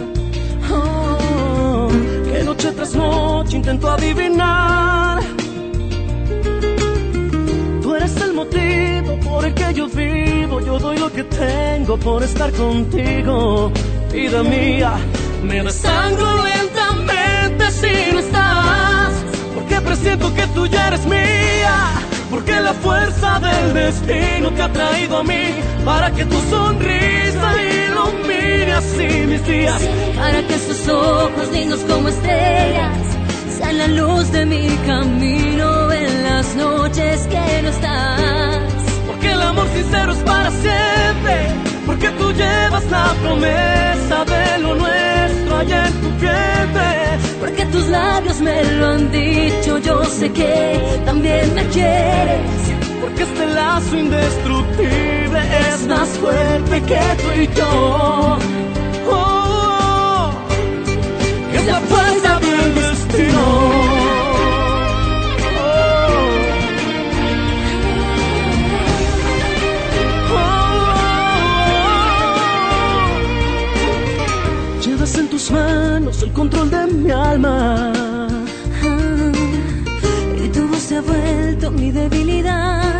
oh, que noche tras noche intento adivinar. Tú eres el motivo por el que yo vivo. Yo doy lo que tengo por estar contigo, vida mía. Me desangro lentamente si no estás, porque presiento que tú ya eres mía. Porque la fuerza del destino te ha traído a mí, para que tu sonrisa ilumine así mis días. Para que sus ojos lindos como estrellas sean la luz de mi camino en las noches que no estás. Porque el amor sincero es para siempre, porque tú llevas la promesa de lo nuestro allá en tu vientre. porque tus labios me lo han dicho. Yo sé que también me quieres, porque este lazo indestructible es más fuerte que tú y yo. Es la fuerza del destino. Llevas en tus manos el control de mi alma, y tu voz se ha vuelto mi debilidad.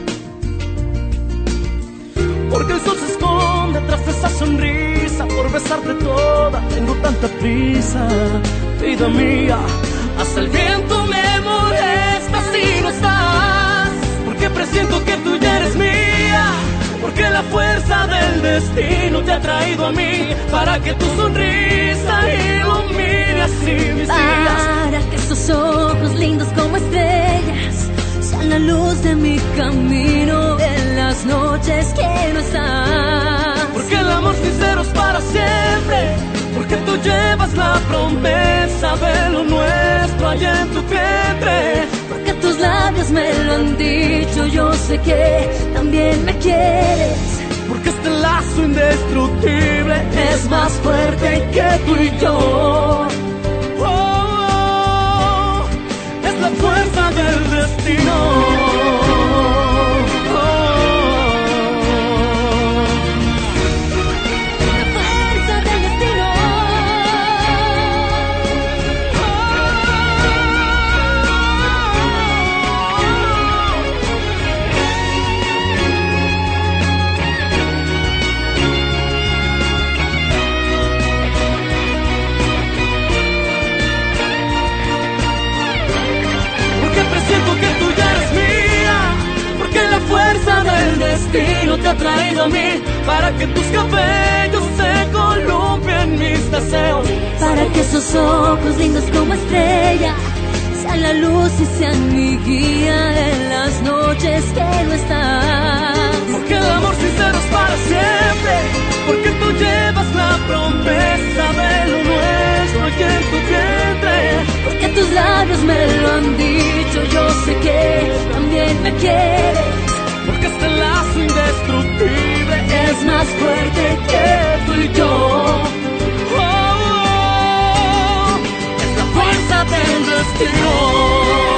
Porque el sol se esconde tras esa sonrisa. Por besarte toda tengo tanta prisa. Vida mía, hasta el viento me molesta si no estás. Porque presiento que tú ya eres mía. Porque la fuerza del destino te ha traído a mí, para que tu sonrisa ilumine así mis días. Para que esos ojos lindos como estrellas sean la luz de mi camino en las noches que no estás. Porque el amor sincero es para siempre. Porque tú llevas la promesa de lo nuestro allá en tu vientre. Porque tus labios me lo han dicho. Yo sé que también me quieres. Porque este lazo indestructible es más fuerte que tú y yo. Es la fuerza del destino. El destino te ha traído a mí, para que tus cabellos se columpien mis deseos. Para que esos ojos lindos como estrella sean la luz y sean mi guía en las noches que no estás. Porque el amor sincero es para siempre. Porque tú llevas la promesa de lo nuestro aquí en tu vientre. Porque tus labios me lo han dicho. Yo sé que también me quieres. Porque este lazo indestructible es más fuerte que tú y yo. Es la fuerza del destino.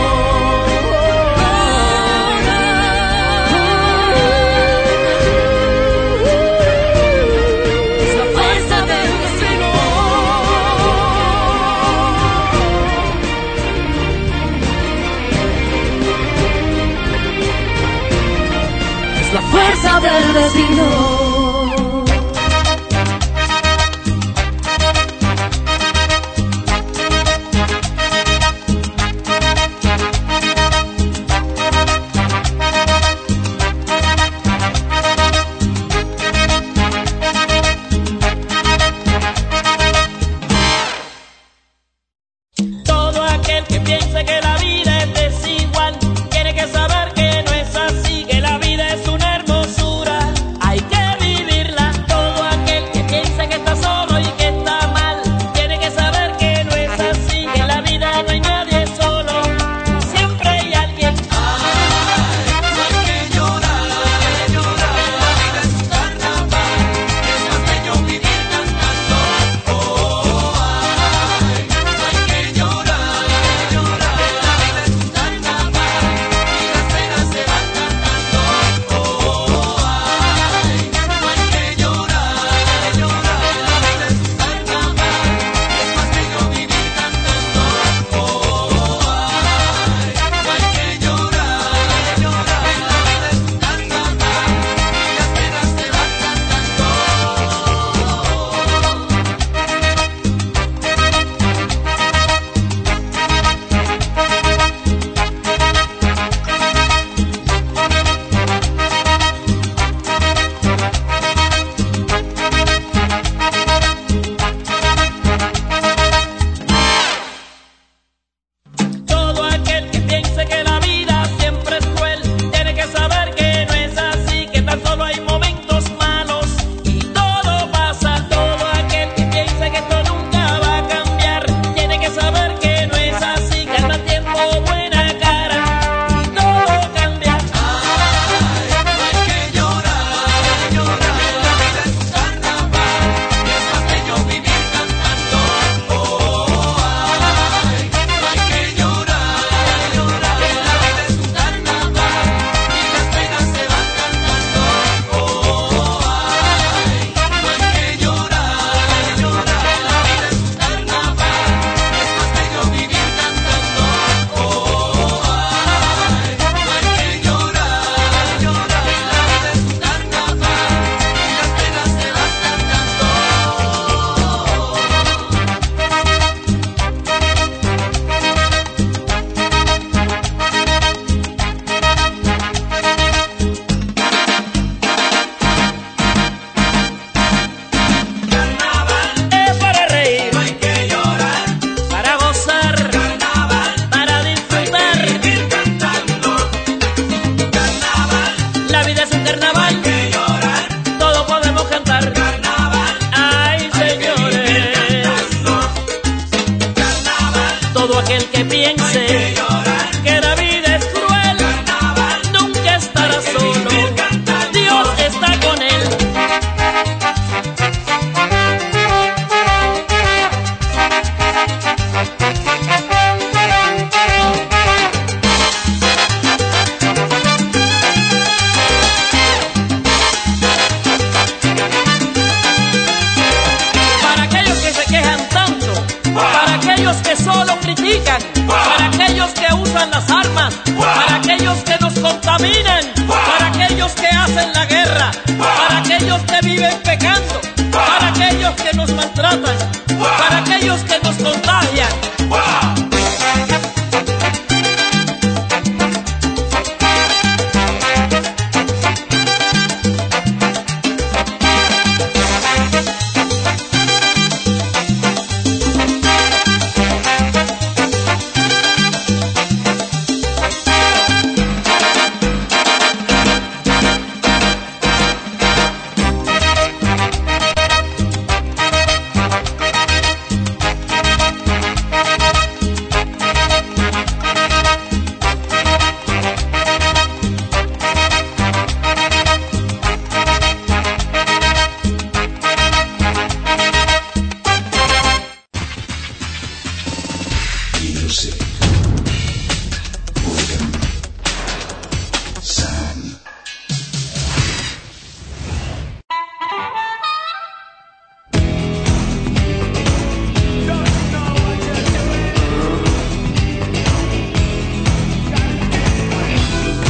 La fuerza del destino. Todo aquel que piense que la vida es desigual tiene que saber que no es así, que la vida es una hermosura. Hay que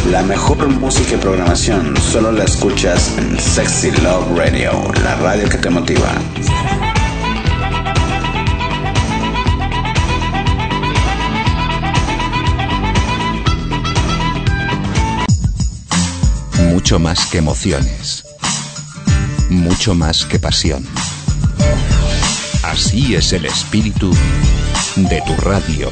La mejor música y programación solo la escuchas en Sexy Love Radio, la radio que te motiva. Mucho más que emociones. Mucho más que pasión. Así es el espíritu de tu radio.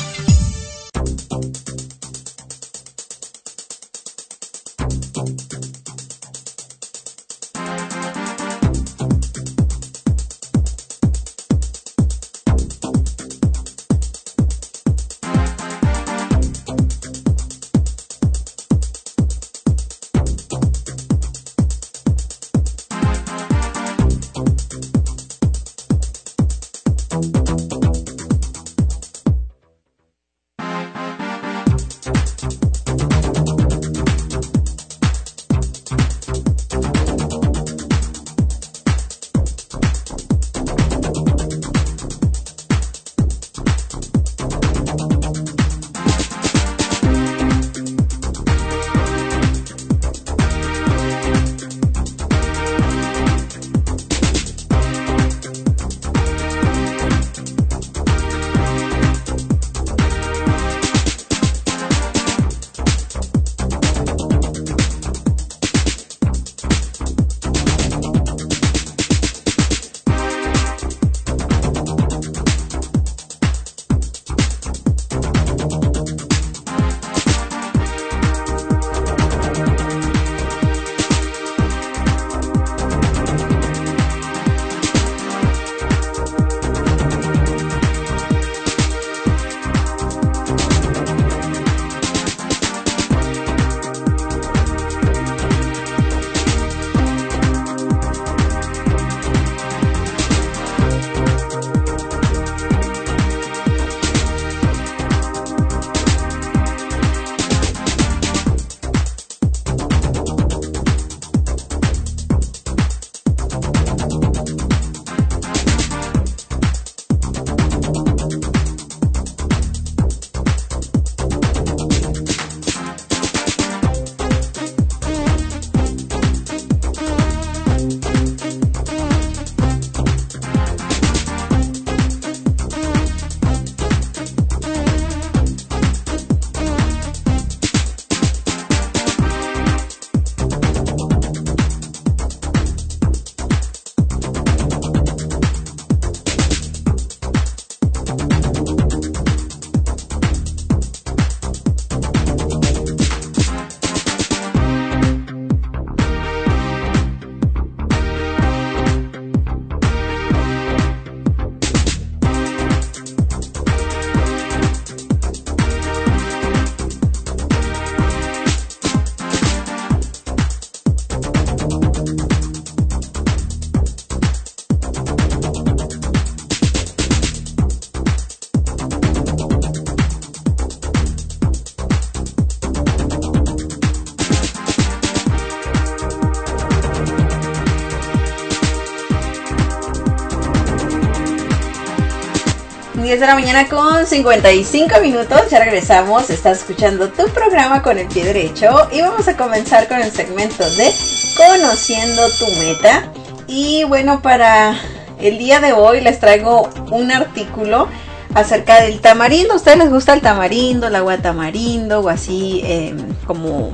De la mañana con 55 minutos, ya regresamos, estás escuchando tu programa Con el Pie Derecho y vamos a comenzar con el segmento de Conociendo tu Meta. Y bueno, para el día de hoy les traigo un artículo acerca del tamarindo. ¿A ustedes les gusta el tamarindo, el agua de tamarindo o así como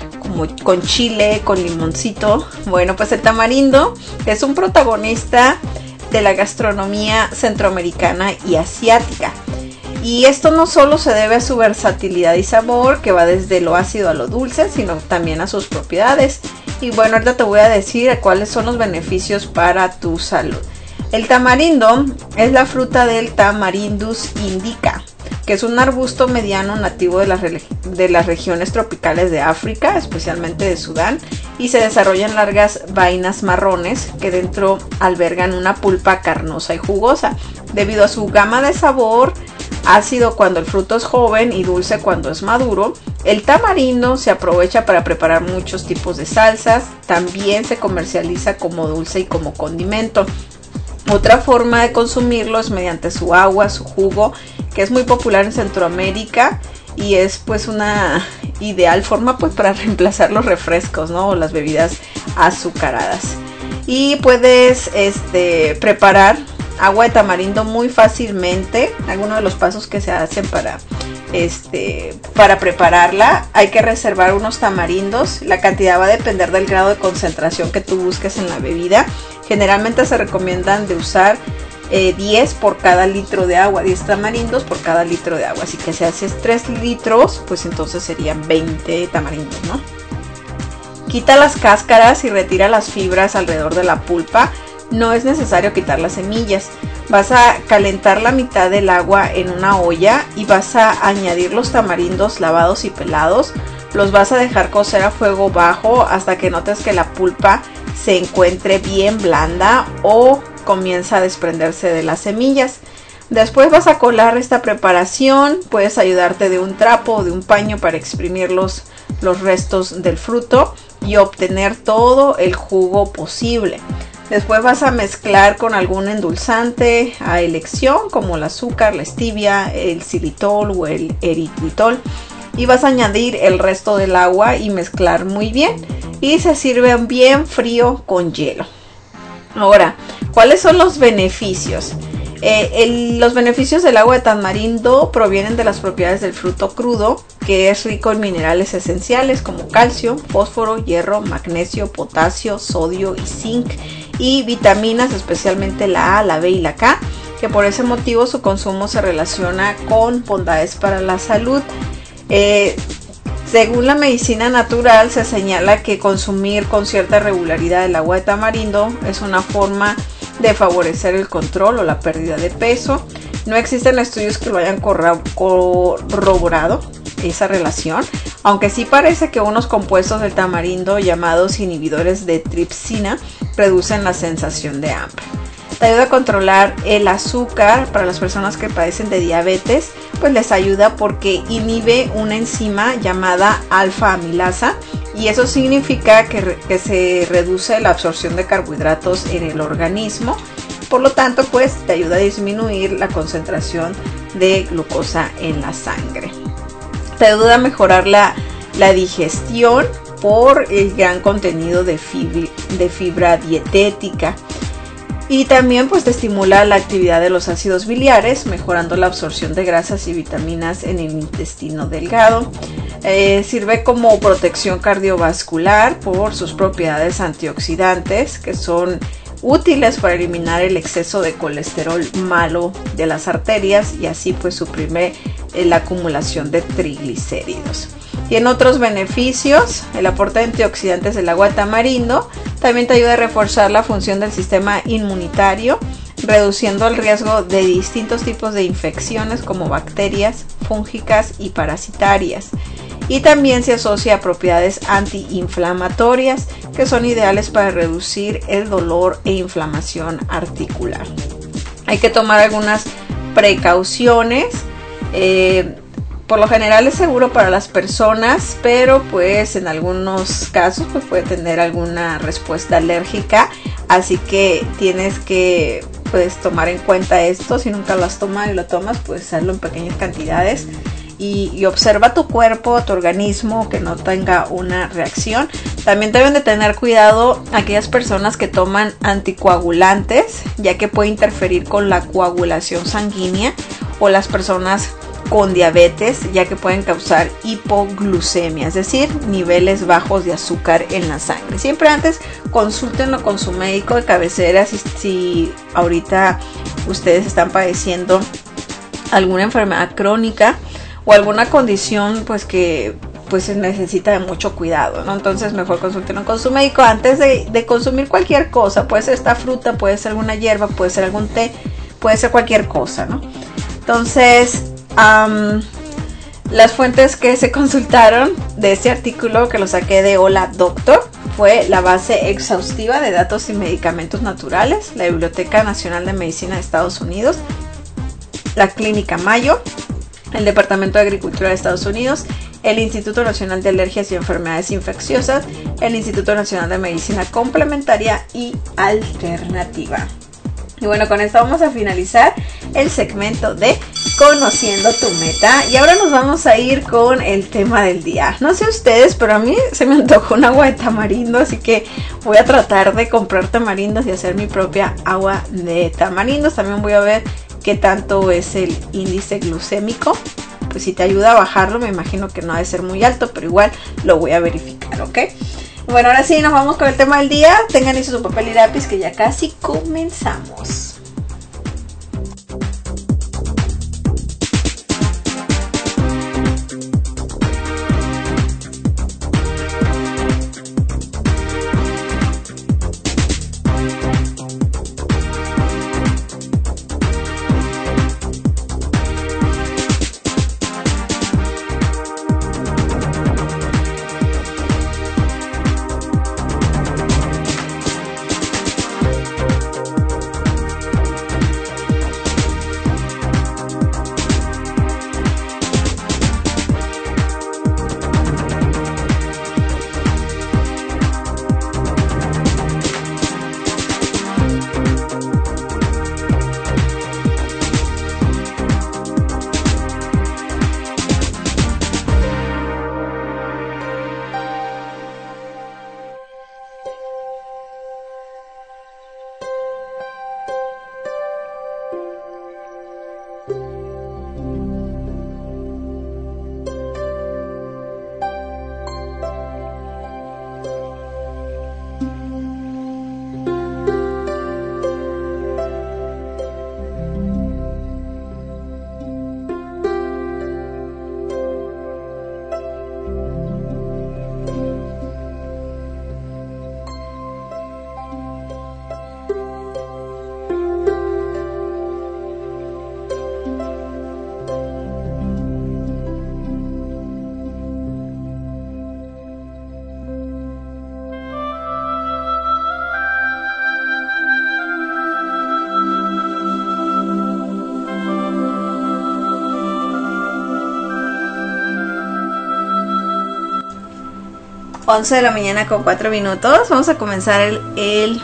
con chile, con limoncito? Bueno, pues el tamarindo es un protagonista de la gastronomía centroamericana y asiática. Y esto no solo se debe a su versatilidad y sabor, que va desde lo ácido a lo dulce, sino también a sus propiedades. Y bueno, ahorita te voy a decir cuáles son los beneficios para tu salud. El tamarindo es la fruta del Tamarindus indica, que es un arbusto mediano nativo de las regiones tropicales de África, especialmente de Sudán, y se desarrollan largas vainas marrones que dentro albergan una pulpa carnosa y jugosa. Debido a su gama de sabor, ácido cuando el fruto es joven y dulce cuando es maduro, el tamarindo se aprovecha para preparar muchos tipos de salsas. También se comercializa como dulce y como condimento. Otra forma de consumirlo es mediante su agua, su jugo, que es muy popular en Centroamérica y es pues una ideal forma pues para reemplazar los refrescos, ¿no? O las bebidas azucaradas. Y puedes preparar agua de tamarindo muy fácilmente. Algunos de los pasos que se hacen para prepararla: hay que reservar unos tamarindos. La cantidad va a depender del grado de concentración que tú busques en la bebida. Generalmente se recomiendan de usar 10 por cada litro de agua, 10 tamarindos por cada litro de agua. Así que si haces 3 litros, pues entonces serían 20 tamarindos, ¿no? Quita las cáscaras y retira las fibras alrededor de la pulpa. No es necesario quitar las semillas. Vas a calentar la mitad del agua en una olla y vas a añadir los tamarindos lavados y pelados. Los vas a dejar cocer a fuego bajo hasta que notes que la pulpa se encuentre bien blanda o comienza a desprenderse de las semillas. Después vas a colar esta preparación. Puedes ayudarte de un trapo o de un paño para exprimir los restos del fruto y obtener todo el jugo posible. Después vas a mezclar con algún endulzante a elección, como el azúcar, la stevia, el xilitol o el eritritol, y vas a añadir el resto del agua y mezclar muy bien, y se sirve bien frío con hielo. Ahora, ¿cuáles son los beneficios? Los beneficios del agua de tamarindo provienen de las propiedades del fruto crudo, que es rico en minerales esenciales como calcio, fósforo, hierro, magnesio, potasio, sodio y zinc, y vitaminas, especialmente la A, la B y la K, que por ese motivo su consumo se relaciona con bondades para la salud. Según la medicina natural, se señala que consumir con cierta regularidad el agua de tamarindo es una forma de favorecer el control o la pérdida de peso. No existen estudios que lo hayan corroborado esa relación, aunque sí parece que unos compuestos del tamarindo llamados inhibidores de tripsina reducen la sensación de hambre. Te ayuda a controlar el azúcar. Para las personas que padecen de diabetes, pues les ayuda porque inhibe una enzima llamada alfa amilasa, y eso significa que se reduce la absorción de carbohidratos en el organismo. Por lo tanto, pues te ayuda a disminuir la concentración de glucosa en la sangre. Te ayuda a mejorar la digestión por el gran contenido de fibra dietética. Y también pues te estimula la actividad de los ácidos biliares, mejorando la absorción de grasas y vitaminas en el intestino delgado. Sirve como protección cardiovascular por sus propiedades antioxidantes, que son útiles para eliminar el exceso de colesterol malo de las arterias y así pues suprime la acumulación de triglicéridos. Tiene otros beneficios. El aporte de antioxidantes del agua de tamarindo también te ayuda a reforzar la función del sistema inmunitario, reduciendo el riesgo de distintos tipos de infecciones como bacterias, fúngicas y parasitarias. Y también se asocia a propiedades antiinflamatorias que son ideales para reducir el dolor e inflamación articular. Hay que tomar algunas precauciones. Por lo general es seguro para las personas, pero pues en algunos casos pues puede tener alguna respuesta alérgica, así que tienes que pues tomar en cuenta esto. Si nunca lo has tomado y lo tomas, pues hacerlo en pequeñas cantidades y observa tu cuerpo, tu organismo, que no tenga una reacción. También deben de tener cuidado aquellas personas que toman anticoagulantes, ya que puede interferir con la coagulación sanguínea, o las personas con diabetes, ya que pueden causar hipoglucemia, es decir, niveles bajos de azúcar en la sangre. Siempre antes consúltenlo con su médico de cabecera si ahorita ustedes están padeciendo alguna enfermedad crónica o alguna condición pues que pues se necesita de mucho cuidado, ¿no? Entonces mejor consúltenlo con su médico antes de consumir cualquier cosa. Puede ser esta fruta, puede ser alguna hierba, puede ser algún té, puede ser cualquier cosa, ¿no? Entonces las fuentes que se consultaron de este artículo, que lo saqué de Hola Doctor, fue la base exhaustiva de datos y medicamentos naturales, la Biblioteca Nacional de Medicina de Estados Unidos, la Clínica Mayo, el Departamento de Agricultura de Estados Unidos, el Instituto Nacional de Alergias y Enfermedades Infecciosas, el Instituto Nacional de Medicina Complementaria y Alternativa. Y bueno, con esto vamos a finalizar el segmento de Conociendo tu Meta. Y ahora nos vamos a ir con el tema del día. No sé ustedes, pero a mí se me antojó un agua de tamarindo, así que voy a tratar de comprar tamarindos y hacer mi propia agua de tamarindos. También voy a ver qué tanto es el índice glucémico. Pues si te ayuda a bajarlo, me imagino que no ha de ser muy alto, pero igual lo voy a verificar, ¿ok? Bueno, ahora sí, nos vamos con el tema del día. Tengan listo su papel y lápiz que ya casi comenzamos. De la mañana con 4 minutos. Vamos a comenzar el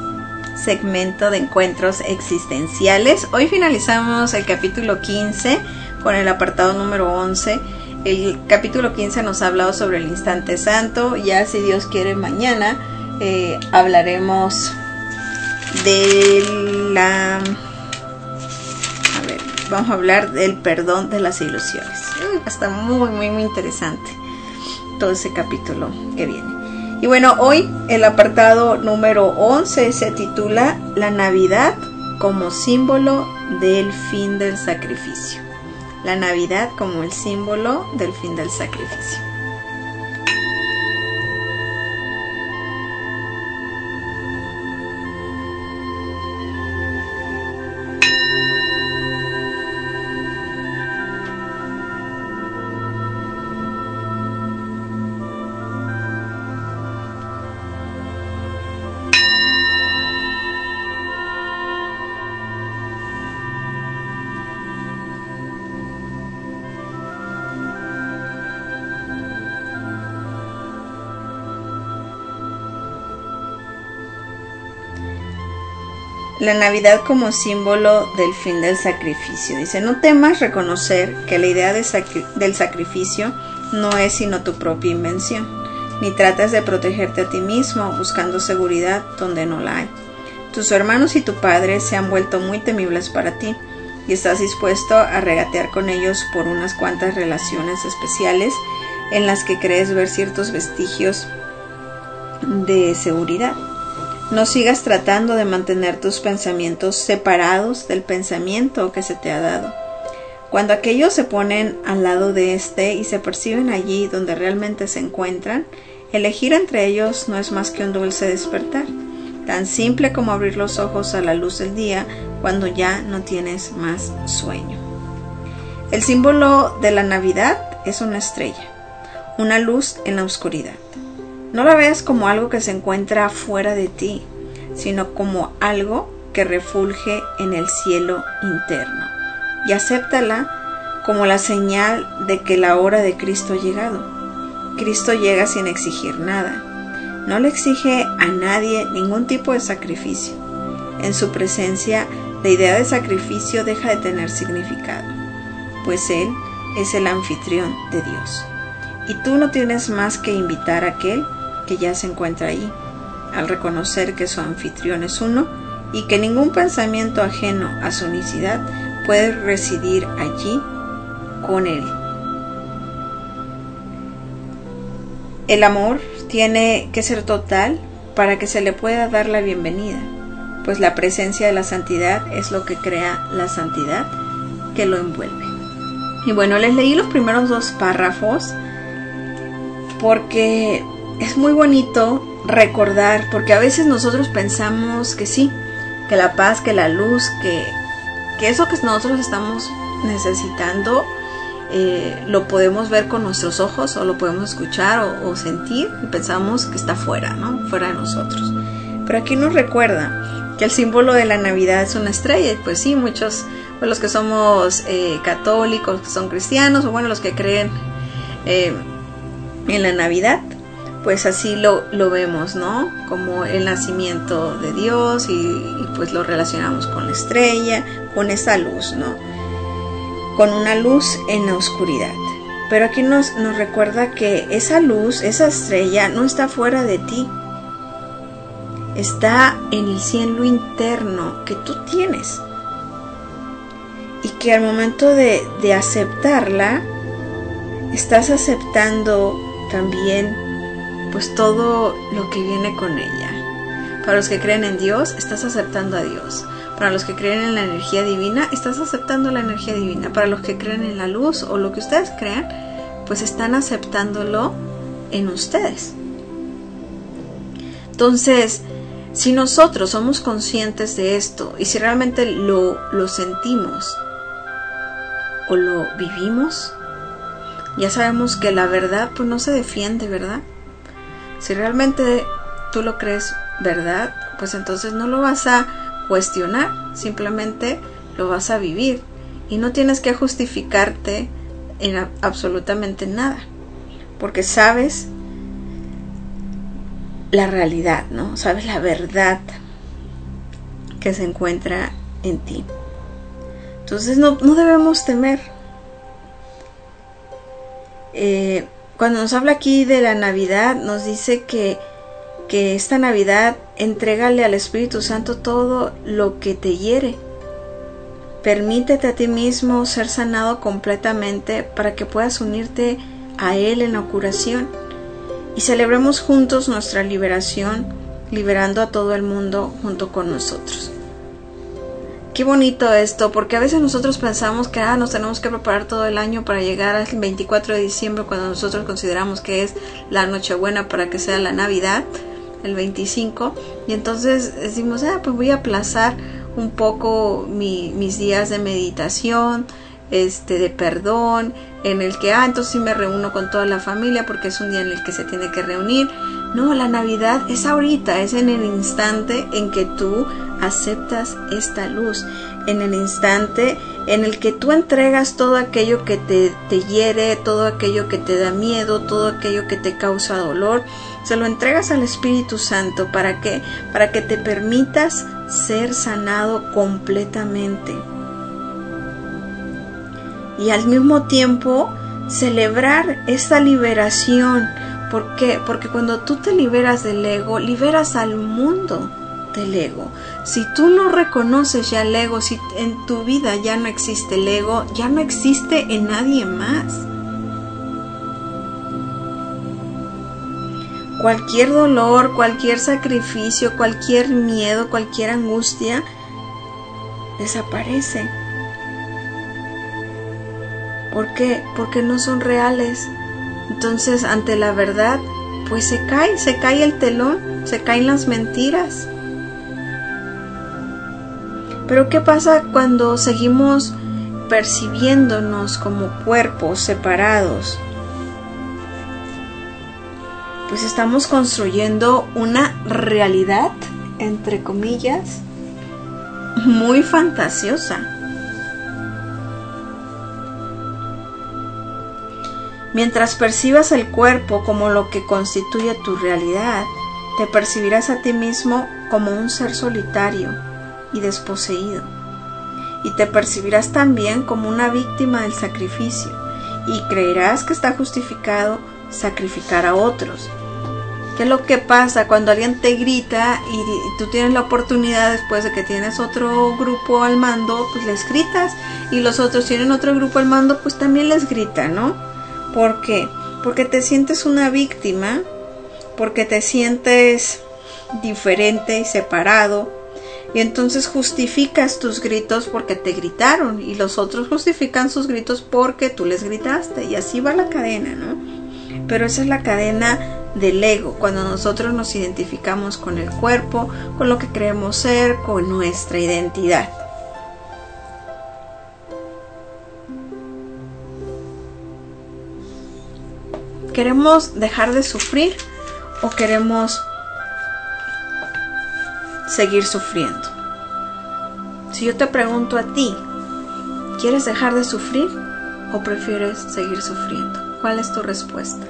segmento de encuentros existenciales. Hoy finalizamos el capítulo 15 con el apartado número 11. El capítulo 15 nos ha hablado sobre el instante santo. Ya, si Dios quiere, mañana hablaremos de vamos a hablar del perdón de las ilusiones. Está muy interesante todo ese capítulo que viene. Y bueno, hoy el apartado número 11 se titula La Navidad como símbolo del fin del sacrificio. La Navidad como el símbolo del fin del sacrificio. La Navidad como símbolo del fin del sacrificio. Dice, no temas reconocer que la idea del sacrificio no es sino tu propia invención, ni trates de protegerte a ti mismo buscando seguridad donde no la hay. Tus hermanos y tu padre se han vuelto muy temibles para ti y estás dispuesto a regatear con ellos por unas cuantas relaciones especiales en las que crees ver ciertos vestigios de seguridad. No sigas tratando de mantener tus pensamientos separados del pensamiento que se te ha dado. Cuando aquellos se ponen al lado de este y se perciben allí donde realmente se encuentran, elegir entre ellos no es más que un dulce despertar, tan simple como abrir los ojos a la luz del día cuando ya no tienes más sueño. El símbolo de la Navidad es una estrella, una luz en la oscuridad. No la veas como algo que se encuentra fuera de ti, sino como algo que refulge en el cielo interno. Y acéptala como la señal de que la hora de Cristo ha llegado. Cristo llega sin exigir nada. No le exige a nadie ningún tipo de sacrificio. En su presencia, la idea de sacrificio deja de tener significado, pues Él es el anfitrión de Dios. Y tú no tienes más que invitar a aquel que ya se encuentra ahí, al reconocer que su anfitrión es uno y que ningún pensamiento ajeno a su unicidad puede residir allí con Él. El amor tiene que ser total para que se le pueda dar la bienvenida, pues la presencia de la santidad es lo que crea la santidad que lo envuelve. Y bueno, les leí los primeros 2 párrafos porque es muy bonito recordar, porque a veces nosotros pensamos que sí, que la paz, que la luz, que eso que nosotros estamos necesitando lo podemos ver con nuestros ojos o lo podemos escuchar o sentir, y pensamos que está fuera, ¿no? Fuera de nosotros. Pero aquí nos recuerda que el símbolo de la Navidad es una estrella, y pues sí, muchos, pues los que somos católicos, que son cristianos, o bueno, los que creen en la Navidad, pues así lo vemos, ¿no? Como el nacimiento de Dios y pues lo relacionamos con la estrella, con esa luz, ¿no? Con una luz en la oscuridad. Pero aquí nos recuerda que esa luz, esa estrella, no está fuera de ti. Está en el cielo interno que tú tienes. Y que al momento de aceptarla, estás aceptando también pues todo lo que viene con ella. Para los que creen en Dios, estás aceptando a Dios. Para los que creen en la energía divina, estás aceptando la energía divina. Para los que creen en la luz o lo que ustedes crean, pues están aceptándolo en ustedes. Entonces, si nosotros somos conscientes de esto y si realmente lo sentimos o lo vivimos, ya sabemos que la verdad pues no se defiende, ¿verdad? Si realmente tú lo crees verdad, pues entonces no lo vas a cuestionar, simplemente lo vas a vivir y no tienes que justificarte en absolutamente nada, porque sabes la realidad, ¿no? Sabes la verdad que se encuentra en ti. Entonces no debemos temer. Cuando nos habla aquí de la Navidad, nos dice que esta Navidad entrégale al Espíritu Santo todo lo que te hiere. Permítete a ti mismo ser sanado completamente para que puedas unirte a Él en la curación y celebremos juntos nuestra liberación, liberando a todo el mundo junto con nosotros. Qué bonito esto, porque a veces nosotros pensamos que nos tenemos que preparar todo el año para llegar al 24 de diciembre, cuando nosotros consideramos que es la Nochebuena para que sea la Navidad, el 25, y entonces decimos, pues voy a aplazar un poco mis días de meditación, de perdón, en el que, entonces sí me reúno con toda la familia porque es un día en el que se tiene que reunir. No, la Navidad es ahorita, es en el instante en que tú aceptas esta luz, en el instante en el que tú entregas todo aquello que te hiere, todo aquello que te da miedo, todo aquello que te causa dolor, se lo entregas al Espíritu Santo. ¿Para qué? Para que te permitas ser sanado completamente. Y al mismo tiempo celebrar esta liberación. ¿Por qué? Porque cuando tú te liberas del ego, liberas al mundo del ego. Si tú no reconoces ya el ego, si en tu vida ya no existe el ego, ya no existe en nadie más. Cualquier dolor, cualquier sacrificio, cualquier miedo, cualquier angustia desaparece. ¿Por qué? Porque no son reales. Entonces, ante la verdad, pues se cae el telón, se caen las mentiras. Pero ¿qué pasa cuando seguimos percibiéndonos como cuerpos separados? Pues estamos construyendo una realidad, entre comillas, muy fantasiosa. Mientras percibas el cuerpo como lo que constituye tu realidad, te percibirás a ti mismo como un ser solitario, y desposeído. Y te percibirás también como una víctima del sacrificio y creerás que está justificado sacrificar a otros. ¿Qué es lo que pasa cuando alguien te grita y tú tienes la oportunidad, después de que tienes otro grupo al mando, pues les gritas, y los otros tienen otro grupo al mando, pues también les gritan, ¿no? ¿Por qué? Porque te sientes una víctima, porque te sientes diferente y separado, y entonces justificas tus gritos porque te gritaron, y los otros justifican sus gritos porque tú les gritaste, y así va la cadena, ¿no? Pero esa es la cadena del ego, cuando nosotros nos identificamos con el cuerpo, con lo que creemos ser, con nuestra identidad. ¿Queremos dejar de sufrir o queremos seguir sufriendo? Si yo te pregunto a ti, ¿quieres dejar de sufrir o prefieres seguir sufriendo? ¿Cuál es tu respuesta?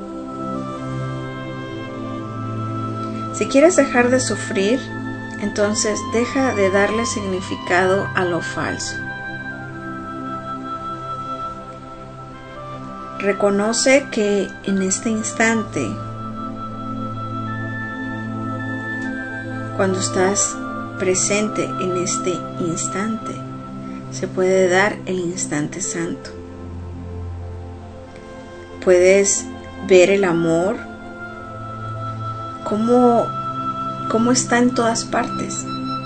Si quieres dejar de sufrir, entonces deja de darle significado a lo falso. Reconoce que en este instante, cuando estás presente en este instante, se puede dar el instante santo. Puedes ver el amor cómo está en todas partes.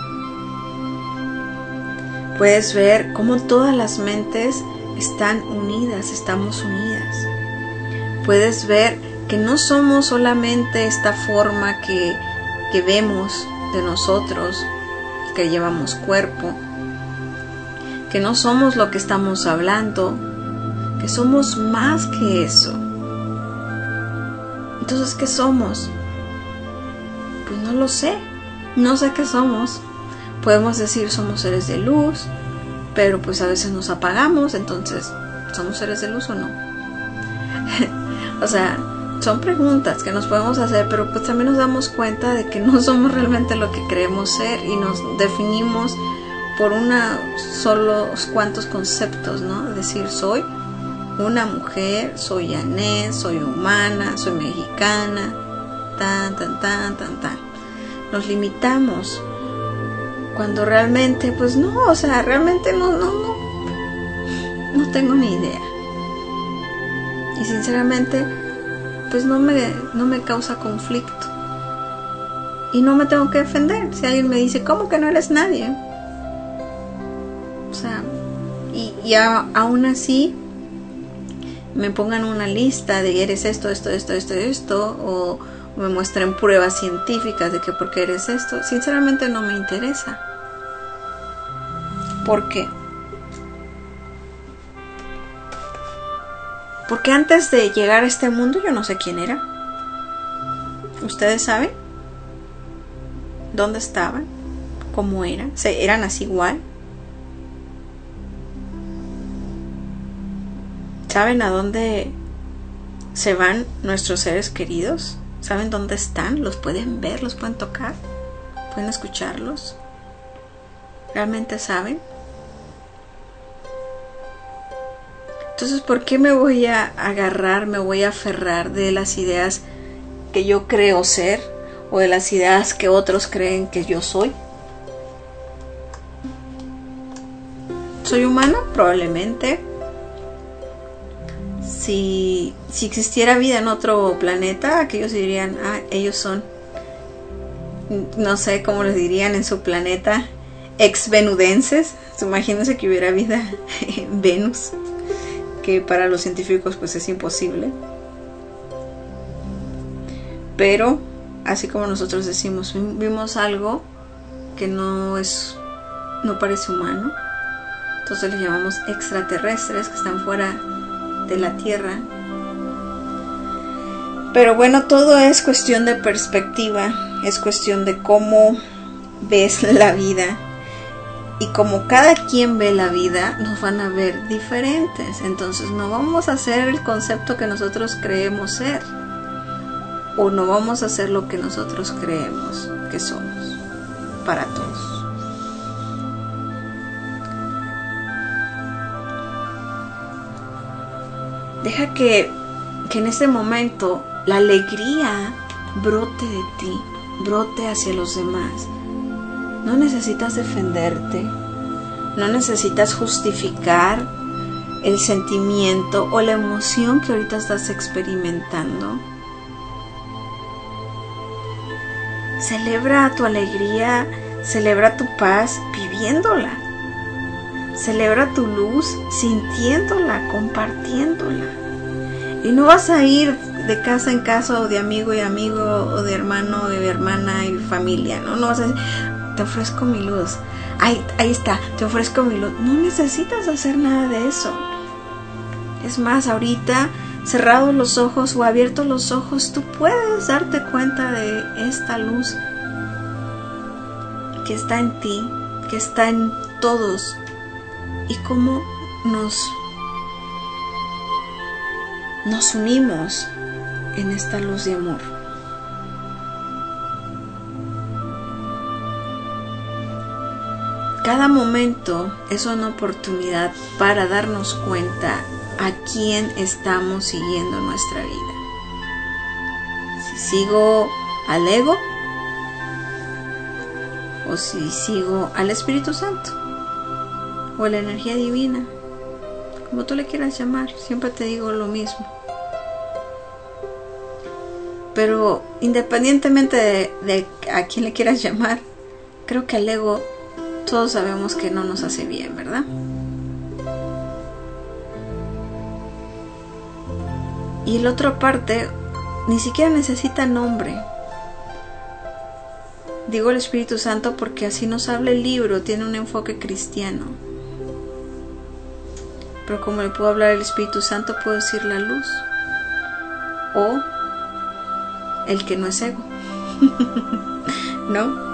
Puedes ver cómo todas las mentes están unidas, estamos unidas. Puedes ver que no somos solamente esta forma que vemos de nosotros, que llevamos cuerpo, que no somos lo que estamos hablando, que somos más que eso. Entonces, ¿qué somos? Pues no lo sé, no sé qué somos. Podemos decir somos seres de luz, pero pues a veces nos apagamos, entonces, ¿somos seres de luz o no? O sea, son preguntas que nos podemos hacer, pero pues también nos damos cuenta de que no somos realmente lo que creemos ser y nos definimos por solo cuantos conceptos, ¿no? Es decir, soy una mujer, soy Janet, soy humana, soy mexicana, tan. Nos limitamos cuando realmente, pues no, o sea, realmente no tengo ni idea. Y sinceramente, pues no me causa conflicto. Y no me tengo que defender. Si alguien me dice, ¿cómo que no eres nadie? O sea, y aún así me pongan una lista de eres esto, o me muestren pruebas científicas de que porque eres esto, sinceramente no me interesa. ¿Por qué? Porque antes de llegar a este mundo yo no sé quién era. ¿Ustedes saben? ¿Dónde estaban? ¿Cómo eran? ¿Eran así igual? ¿Saben a dónde se van nuestros seres queridos? ¿Saben dónde están? ¿Los pueden ver? ¿Los pueden tocar? ¿Pueden escucharlos? ¿Realmente saben? Entonces, ¿por qué me voy a agarrar, me voy a aferrar de las ideas que yo creo ser o de las ideas que otros creen que yo soy? ¿Soy humana? Probablemente. Si existiera vida en otro planeta, aquellos dirían, ellos son, no sé cómo les dirían en su planeta, ex-venudenses. Imagínense que hubiera vida en Venus, que para los científicos pues es imposible. Pero así como nosotros decimos, vimos algo que no parece humano, entonces les llamamos extraterrestres, que están fuera de la Tierra. Pero bueno, todo es cuestión de perspectiva, es cuestión de cómo ves la vida, y como cada quien ve la vida, nos van a ver diferentes. Entonces no vamos a hacer el concepto que nosotros creemos ser, o no vamos a hacer lo que nosotros creemos que somos para todos. Deja que en este momento la alegría brote de ti, brote hacia los demás. No necesitas defenderte, no necesitas justificar el sentimiento o la emoción que ahorita estás experimentando. Celebra tu alegría, celebra tu paz viviéndola. Celebra tu luz sintiéndola, compartiéndola. Y no vas a ir de casa en casa o de amigo y amigo o de hermano y hermana y familia, ¿no? No vas a decir, te ofrezco mi luz. Ahí está, te ofrezco mi luz. No necesitas hacer nada de eso. Es más, ahorita, cerrados los ojos o abiertos los ojos, tú puedes darte cuenta de esta luz que está en ti, que está en todos, y cómo nos unimos en esta luz de amor. Cada momento es una oportunidad para darnos cuenta a quién estamos siguiendo en nuestra vida. Si sigo al ego o si sigo al Espíritu Santo o a la energía divina, como tú le quieras llamar. Siempre te digo lo mismo. Pero independientemente de a quién le quieras llamar, creo que el ego todos sabemos que no nos hace bien, ¿verdad? Y la otra parte ni siquiera necesita nombre. Digo el Espíritu Santo porque así nos habla el libro, tiene un enfoque cristiano. Pero como le puedo hablar el Espíritu Santo, puedo decir la luz o el que no es ego. ¿No?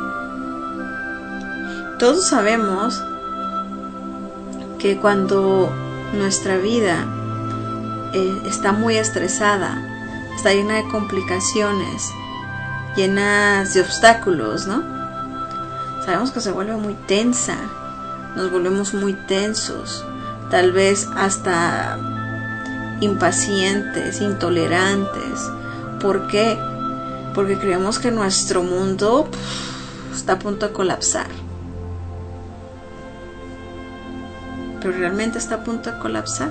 Todos sabemos que cuando nuestra vida está muy estresada, está llena de complicaciones, llenas de obstáculos, ¿no? Sabemos que se vuelve muy tensa, nos volvemos muy tensos, tal vez hasta impacientes, intolerantes. ¿Por qué? Porque creemos que nuestro mundo está a punto de colapsar. Pero realmente está a punto de colapsar.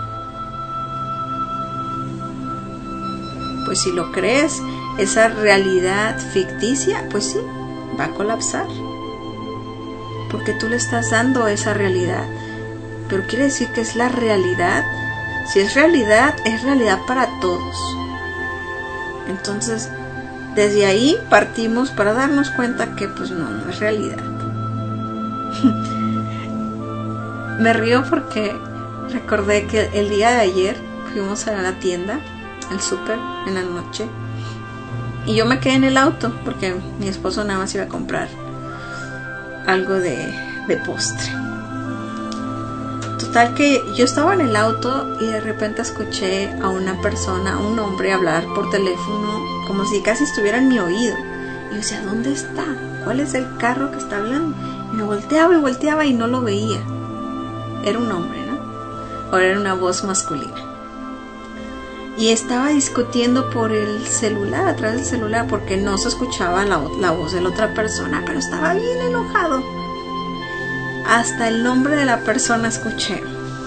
Pues si lo crees, esa realidad ficticia, pues sí, va a colapsar. Porque tú le estás dando esa realidad. Pero quiere decir que es la realidad. Si es realidad para todos. Entonces, desde ahí partimos para darnos cuenta que pues no es realidad. Me río porque recordé que el día de ayer fuimos a la tienda, al súper, en la noche, y yo me quedé en el auto porque mi esposo nada más iba a comprar algo de postre. Total que yo estaba en el auto y de repente escuché a una persona, a un hombre, hablar por teléfono como si casi estuviera en mi oído. Y yo decía, ¿dónde está? ¿Cuál es el carro que está hablando? Y me volteaba y no lo veía. Era un hombre, ¿no? O era una voz masculina. Y estaba discutiendo por el celular, a través del celular, porque no se escuchaba la voz de la otra persona, pero estaba bien enojado. Hasta el nombre de la persona escuché.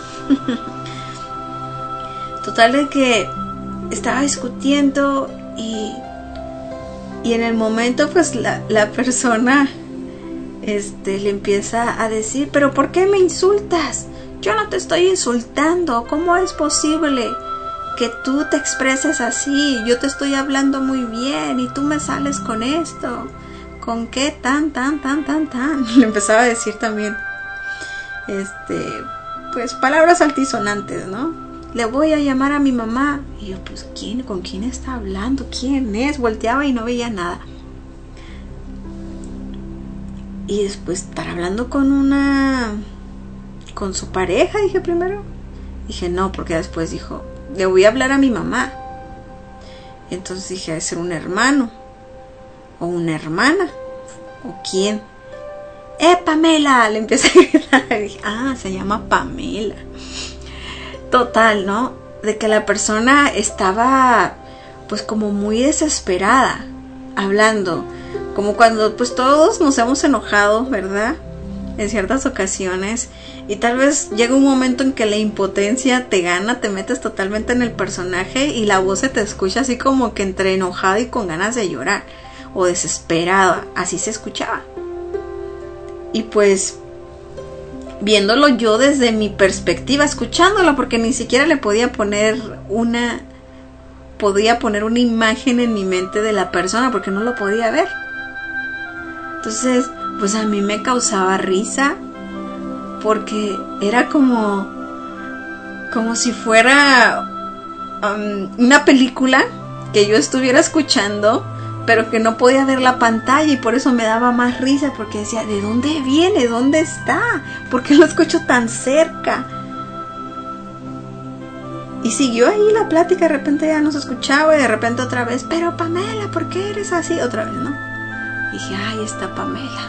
Total de que estaba discutiendo y en el momento pues la persona le empieza a decir, pero ¿por qué me insultas? Yo no te estoy insultando. ¿Cómo es posible que tú te expreses así? Yo te estoy hablando muy bien y tú me sales con esto. ¿Con qué tan? Le empezaba a decir también pues palabras altisonantes, ¿no? Le voy a llamar a mi mamá. Y yo, pues ¿quién? ¿Con quién está hablando? ¿Quién es? Volteaba y no veía nada. Y después estar hablando con su pareja, dije primero. Dije no, porque después dijo, le voy a hablar a mi mamá. Entonces dije, debe ser un hermano o una hermana o quién. Pamela, le empecé a gritar. Y dije, se llama Pamela. Total, ¿no? de que la persona estaba pues como muy desesperada hablando, como cuando pues todos nos hemos enojado, ¿verdad? En ciertas ocasiones, y tal vez llega un momento en que la impotencia te gana, te metes totalmente en el personaje y la voz se te escucha así como que entre enojada y con ganas de llorar o desesperada, así se escuchaba. Y pues viéndolo yo desde mi perspectiva, escuchándolo, porque ni siquiera le podía poner una imagen en mi mente de la persona porque no lo podía ver. Entonces pues a mí me causaba risa porque era como si fuera una película que yo estuviera escuchando, pero que no podía ver la pantalla, y por eso me daba más risa, porque decía, ¿de dónde viene? ¿Dónde está? ¿Por qué lo escucho tan cerca? Y siguió ahí la plática, de repente ya no se escuchaba, y de repente otra vez, pero Pamela, ¿por qué eres así? Otra vez, ¿no? Dije, ahí está Pamela.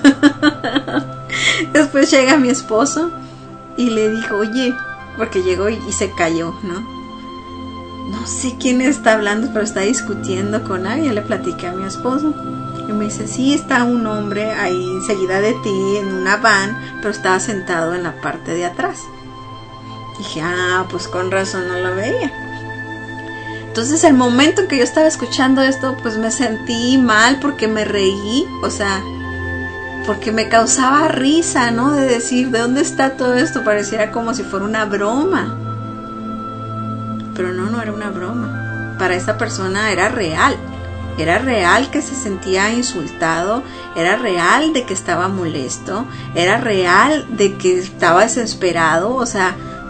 Después llega mi esposo y le dijo, oye, porque llegó y se cayó, ¿no? No sé quién está hablando, pero está discutiendo con alguien. Le platiqué a mi esposo y me dice, sí, está un hombre ahí enseguida de ti en una van, pero estaba sentado en la parte de atrás. Dije, pues con razón no lo veía. Entonces el momento en que yo estaba escuchando esto, pues me sentí mal porque me reí, o sea, porque me causaba risa, ¿no? De decir, ¿de dónde está todo esto? Pareciera como si fuera una broma. Pero no era una broma. Para esa persona era real. Era real que se sentía insultado, era real de que estaba molesto, era real de que estaba desesperado, o sea.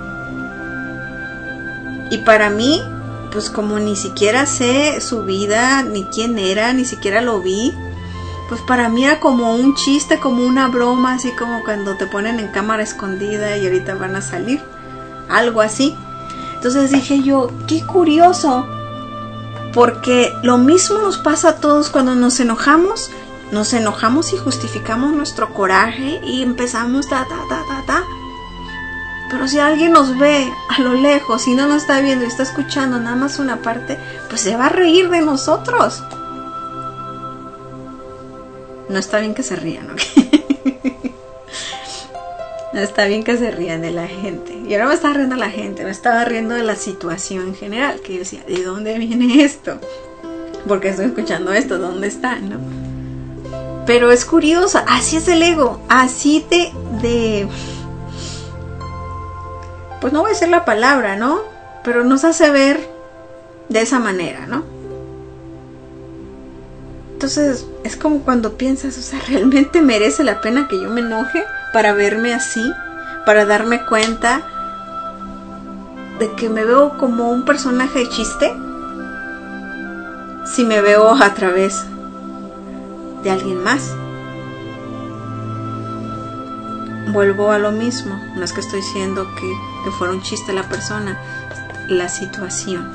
Y para mí, pues como ni siquiera sé su vida, ni quién era, ni siquiera lo vi, pues para mí era como un chiste, como una broma, así como cuando te ponen en cámara escondida y ahorita van a salir, algo así. Entonces dije yo, qué curioso, porque lo mismo nos pasa a todos cuando nos enojamos y justificamos nuestro coraje y empezamos pero si alguien nos ve a lo lejos y no nos está viendo y está escuchando nada más una parte, pues se va a reír de nosotros. No está bien que se rían, ¿ok? No está bien que se rían de la gente. Y ahora me estaba riendo de la gente, me estaba riendo de la situación en general, que yo decía, ¿de dónde viene esto? Porque estoy escuchando esto, ¿dónde está? ¿No? Pero es curioso, así es el ego, así de pues no voy a decir la palabra, ¿no? Pero nos hace ver de esa manera, ¿no? Entonces es como cuando piensas, o sea, ¿realmente merece la pena que yo me enoje para verme así? Para darme cuenta de que me veo como un personaje de chiste, si me veo a través de alguien más. Vuelvo a lo mismo, no es que estoy diciendo que fuera un chiste la persona, la situación.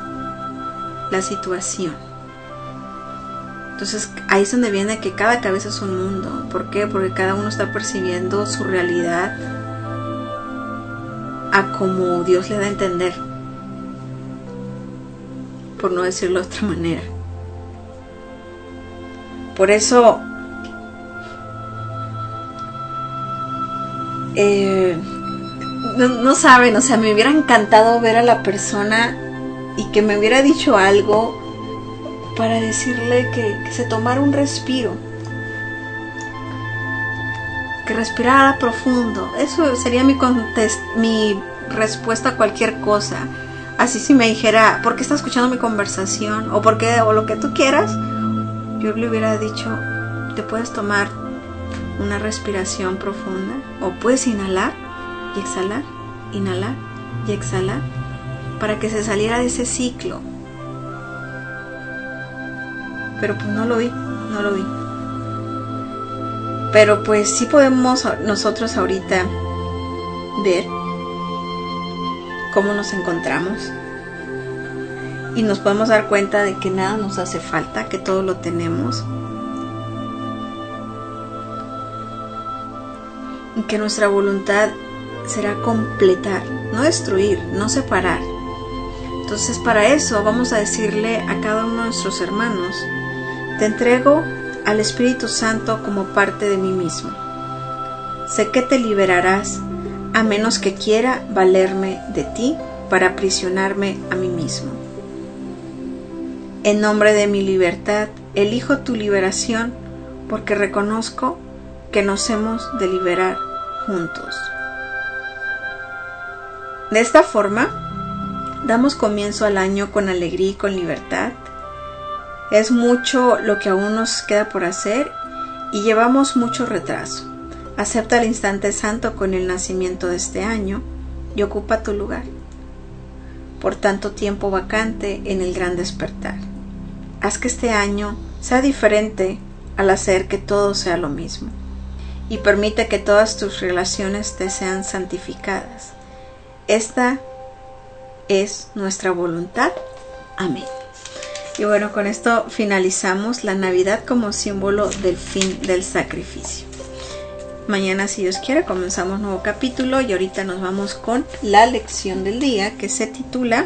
Entonces ahí es donde viene que cada cabeza es un mundo. ¿Por qué? Porque cada uno está percibiendo su realidad a como Dios le da a entender, por no decirlo de otra manera. Por eso no saben, o sea, me hubiera encantado ver a la persona y que me hubiera dicho algo para decirle que se tomara un respiro, que respirara profundo. Eso sería mi respuesta a cualquier cosa. Así si me dijera, ¿por qué está escuchando mi conversación? O lo que tú quieras, yo le hubiera dicho, te puedes tomar una respiración profunda, o puedes inhalar y exhalar, para que se saliera de ese ciclo. Pero pues no lo vi. Pero pues sí podemos nosotros ahorita ver cómo nos encontramos y nos podemos dar cuenta de que nada nos hace falta, que todo lo tenemos, y que nuestra voluntad será completar, no destruir, no separar, Entonces para eso vamos a decirle a cada uno de nuestros hermanos: te entrego al Espíritu Santo como parte de mí mismo. Sé que te liberarás a menos que quiera valerme de ti para aprisionarme a mí mismo. En nombre de mi libertad, elijo tu liberación porque reconozco que nos hemos de liberar juntos. De esta forma, damos comienzo al año con alegría y con libertad. Es mucho lo que aún nos queda por hacer y llevamos mucho retraso. Acepta el instante santo con el nacimiento de este año y ocupa tu lugar por tanto tiempo vacante en el gran despertar. Haz que este año sea diferente al hacer que todo sea lo mismo y permite que todas tus relaciones te sean santificadas. Esta es nuestra voluntad. Amén. Y bueno, con esto finalizamos la Navidad como símbolo del fin del sacrificio. Mañana, si Dios quiere, comenzamos nuevo capítulo y ahorita nos vamos con la lección del día, que se titula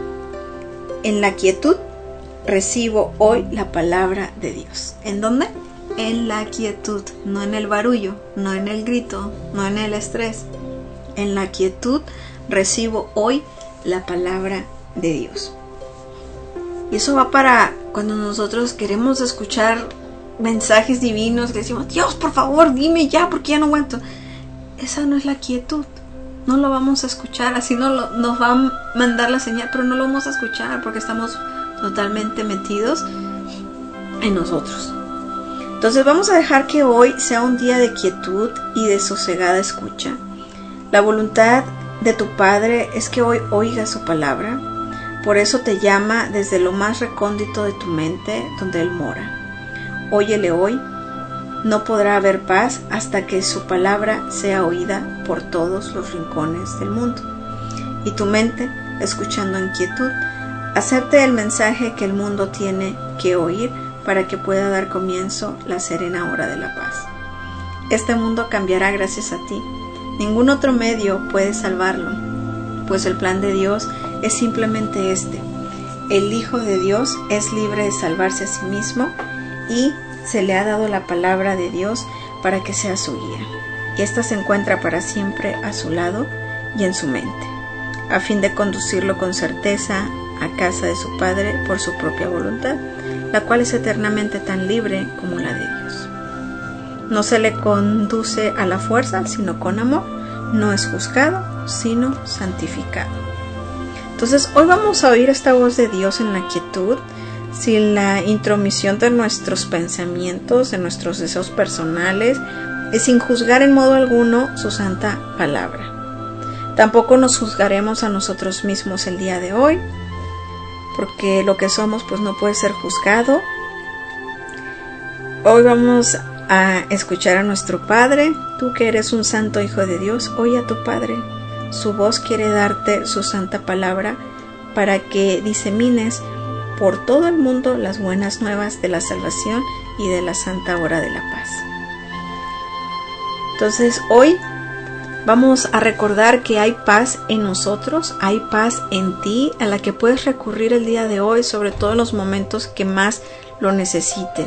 En la quietud recibo hoy la palabra de Dios. ¿En dónde? En la quietud, no en el barullo, no en el grito, no en el estrés. En la quietud recibo hoy la palabra de Dios. Y eso va para cuando nosotros queremos escuchar mensajes divinos, que decimos: Dios, por favor, dime ya, porque ya no aguanto. Esa no es la quietud. No lo vamos a escuchar. Así nos va a mandar la señal, pero no lo vamos a escuchar porque estamos totalmente metidos en nosotros. Entonces vamos a dejar que hoy sea un día de quietud y de sosegada escucha. La voluntad de tu Padre es que hoy oigas su palabra. Por eso te llama desde lo más recóndito de tu mente, donde Él mora. Óyele hoy. No podrá haber paz hasta que su palabra sea oída por todos los rincones del mundo. Y tu mente, escuchando en quietud, acepte el mensaje que el mundo tiene que oír para que pueda dar comienzo la serena hora de la paz. Este mundo cambiará gracias a ti. Ningún otro medio puede salvarlo, pues el plan de Dios es simplemente este. El Hijo de Dios es libre de salvarse a sí mismo y se le ha dado la palabra de Dios para que sea su guía. Y ésta se encuentra para siempre a su lado y en su mente, a fin de conducirlo con certeza a casa de su Padre por su propia voluntad, la cual es eternamente tan libre como la de Dios. No se le conduce a la fuerza, sino con amor. No es juzgado, sino santificado. Entonces, hoy vamos a oír esta voz de Dios en la quietud, sin la intromisión de nuestros pensamientos, de nuestros deseos personales, y sin juzgar en modo alguno su santa palabra. Tampoco nos juzgaremos a nosotros mismos el día de hoy, porque lo que somos pues no puede ser juzgado. Hoy vamos a escuchar a nuestro Padre. Tú que eres un santo Hijo de Dios, oye a tu Padre. Su voz quiere darte su santa palabra para que disemines por todo el mundo las buenas nuevas de la salvación y de la santa hora de la paz. Entonces hoy vamos a recordar que hay paz en nosotros, hay paz en ti, a la que puedes recurrir el día de hoy, sobre todo en los momentos que más lo necesites.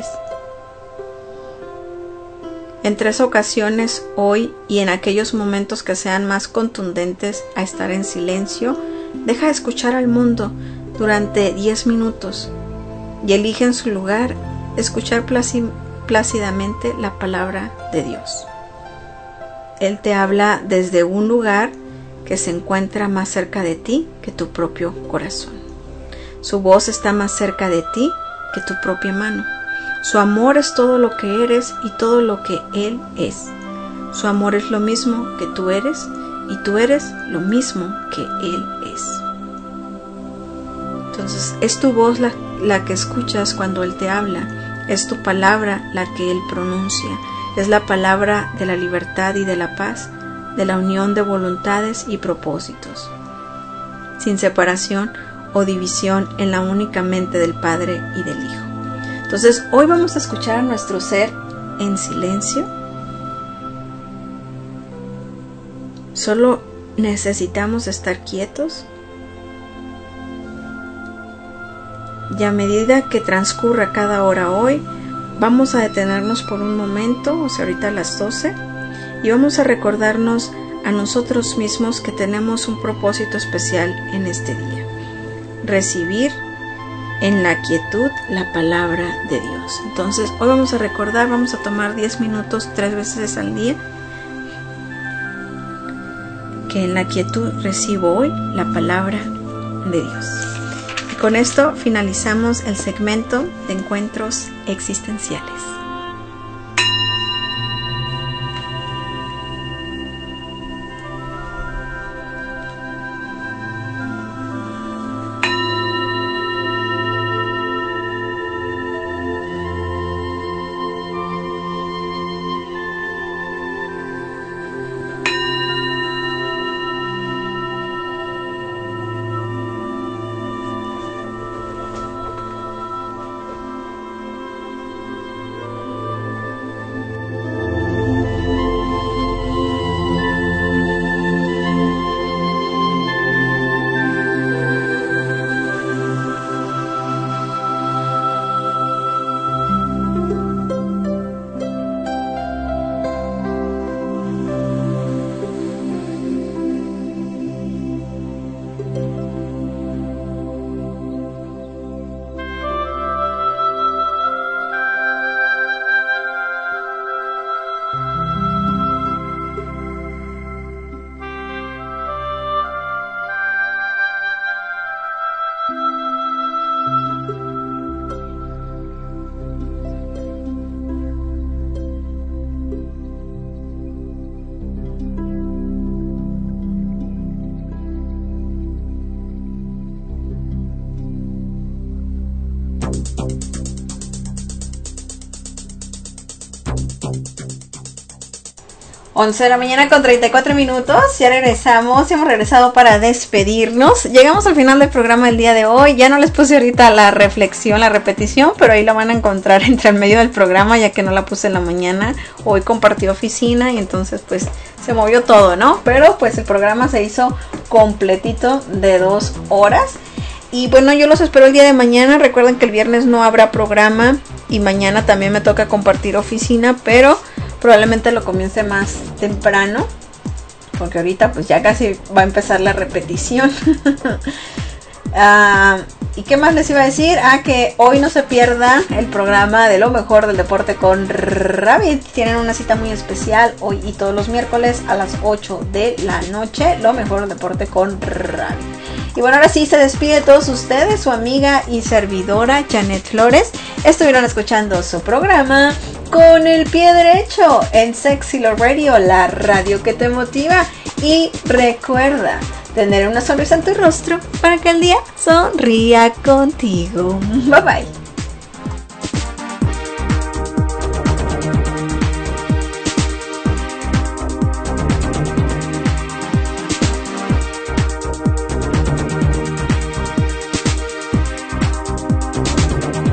En 3 ocasiones hoy y en aquellos momentos que sean más contundentes a estar en silencio, deja de escuchar al mundo durante 10 minutos y elige en su lugar escuchar plácidamente la palabra de Dios. Él te habla desde un lugar que se encuentra más cerca de ti que tu propio corazón. Su voz está más cerca de ti que tu propia mano. Su amor es todo lo que eres y todo lo que Él es. Su amor es lo mismo que tú eres y tú eres lo mismo que Él es. Entonces, es tu voz la que escuchas cuando Él te habla. Es tu palabra la que Él pronuncia. Es la palabra de la libertad y de la paz, de la unión de voluntades y propósitos, sin separación o división en la única mente del Padre y del Hijo. Entonces, hoy vamos a escuchar a nuestro ser en silencio. Solo necesitamos estar quietos Y a medida que transcurra cada hora hoy, vamos a detenernos por un momento, o sea, ahorita a las 12, y vamos a recordarnos a nosotros mismos que tenemos un propósito especial en este día. Recibir en la quietud la palabra de Dios. Entonces, hoy vamos a recordar, vamos a tomar 10 minutos 3 veces al día, que en la quietud recibo hoy la palabra de Dios. Y con esto finalizamos el segmento de encuentros existenciales. Once de la mañana con 34 minutos, ya regresamos, hemos regresado para despedirnos. Llegamos al final del programa del día de hoy, ya no les puse ahorita la reflexión, la repetición, pero ahí la van a encontrar entre el medio del programa, ya que no la puse en la mañana. Hoy compartí oficina y entonces pues se movió todo, ¿no? Pero pues el programa se hizo completito de 2 horas. Y bueno, yo los espero el día de mañana. Recuerden que el viernes no habrá programa y mañana también me toca compartir oficina, pero probablemente lo comience más temprano, porque ahorita pues ya casi va a empezar la repetición. ¿Y qué más les iba a decir? Que hoy no se pierda el programa de lo mejor del deporte con Rabbit. Tienen una cita muy especial hoy y todos los miércoles a las 8 de la noche. Lo mejor del deporte con Rabbit. Y bueno, ahora sí se despide de todos ustedes, su amiga y servidora Janet Flores. Estuvieron escuchando su programa Con el Pie Derecho en Sexy Love Radio, la radio que te motiva. Y recuerda tener una sonrisa en tu rostro para que el día sonría contigo. Bye bye.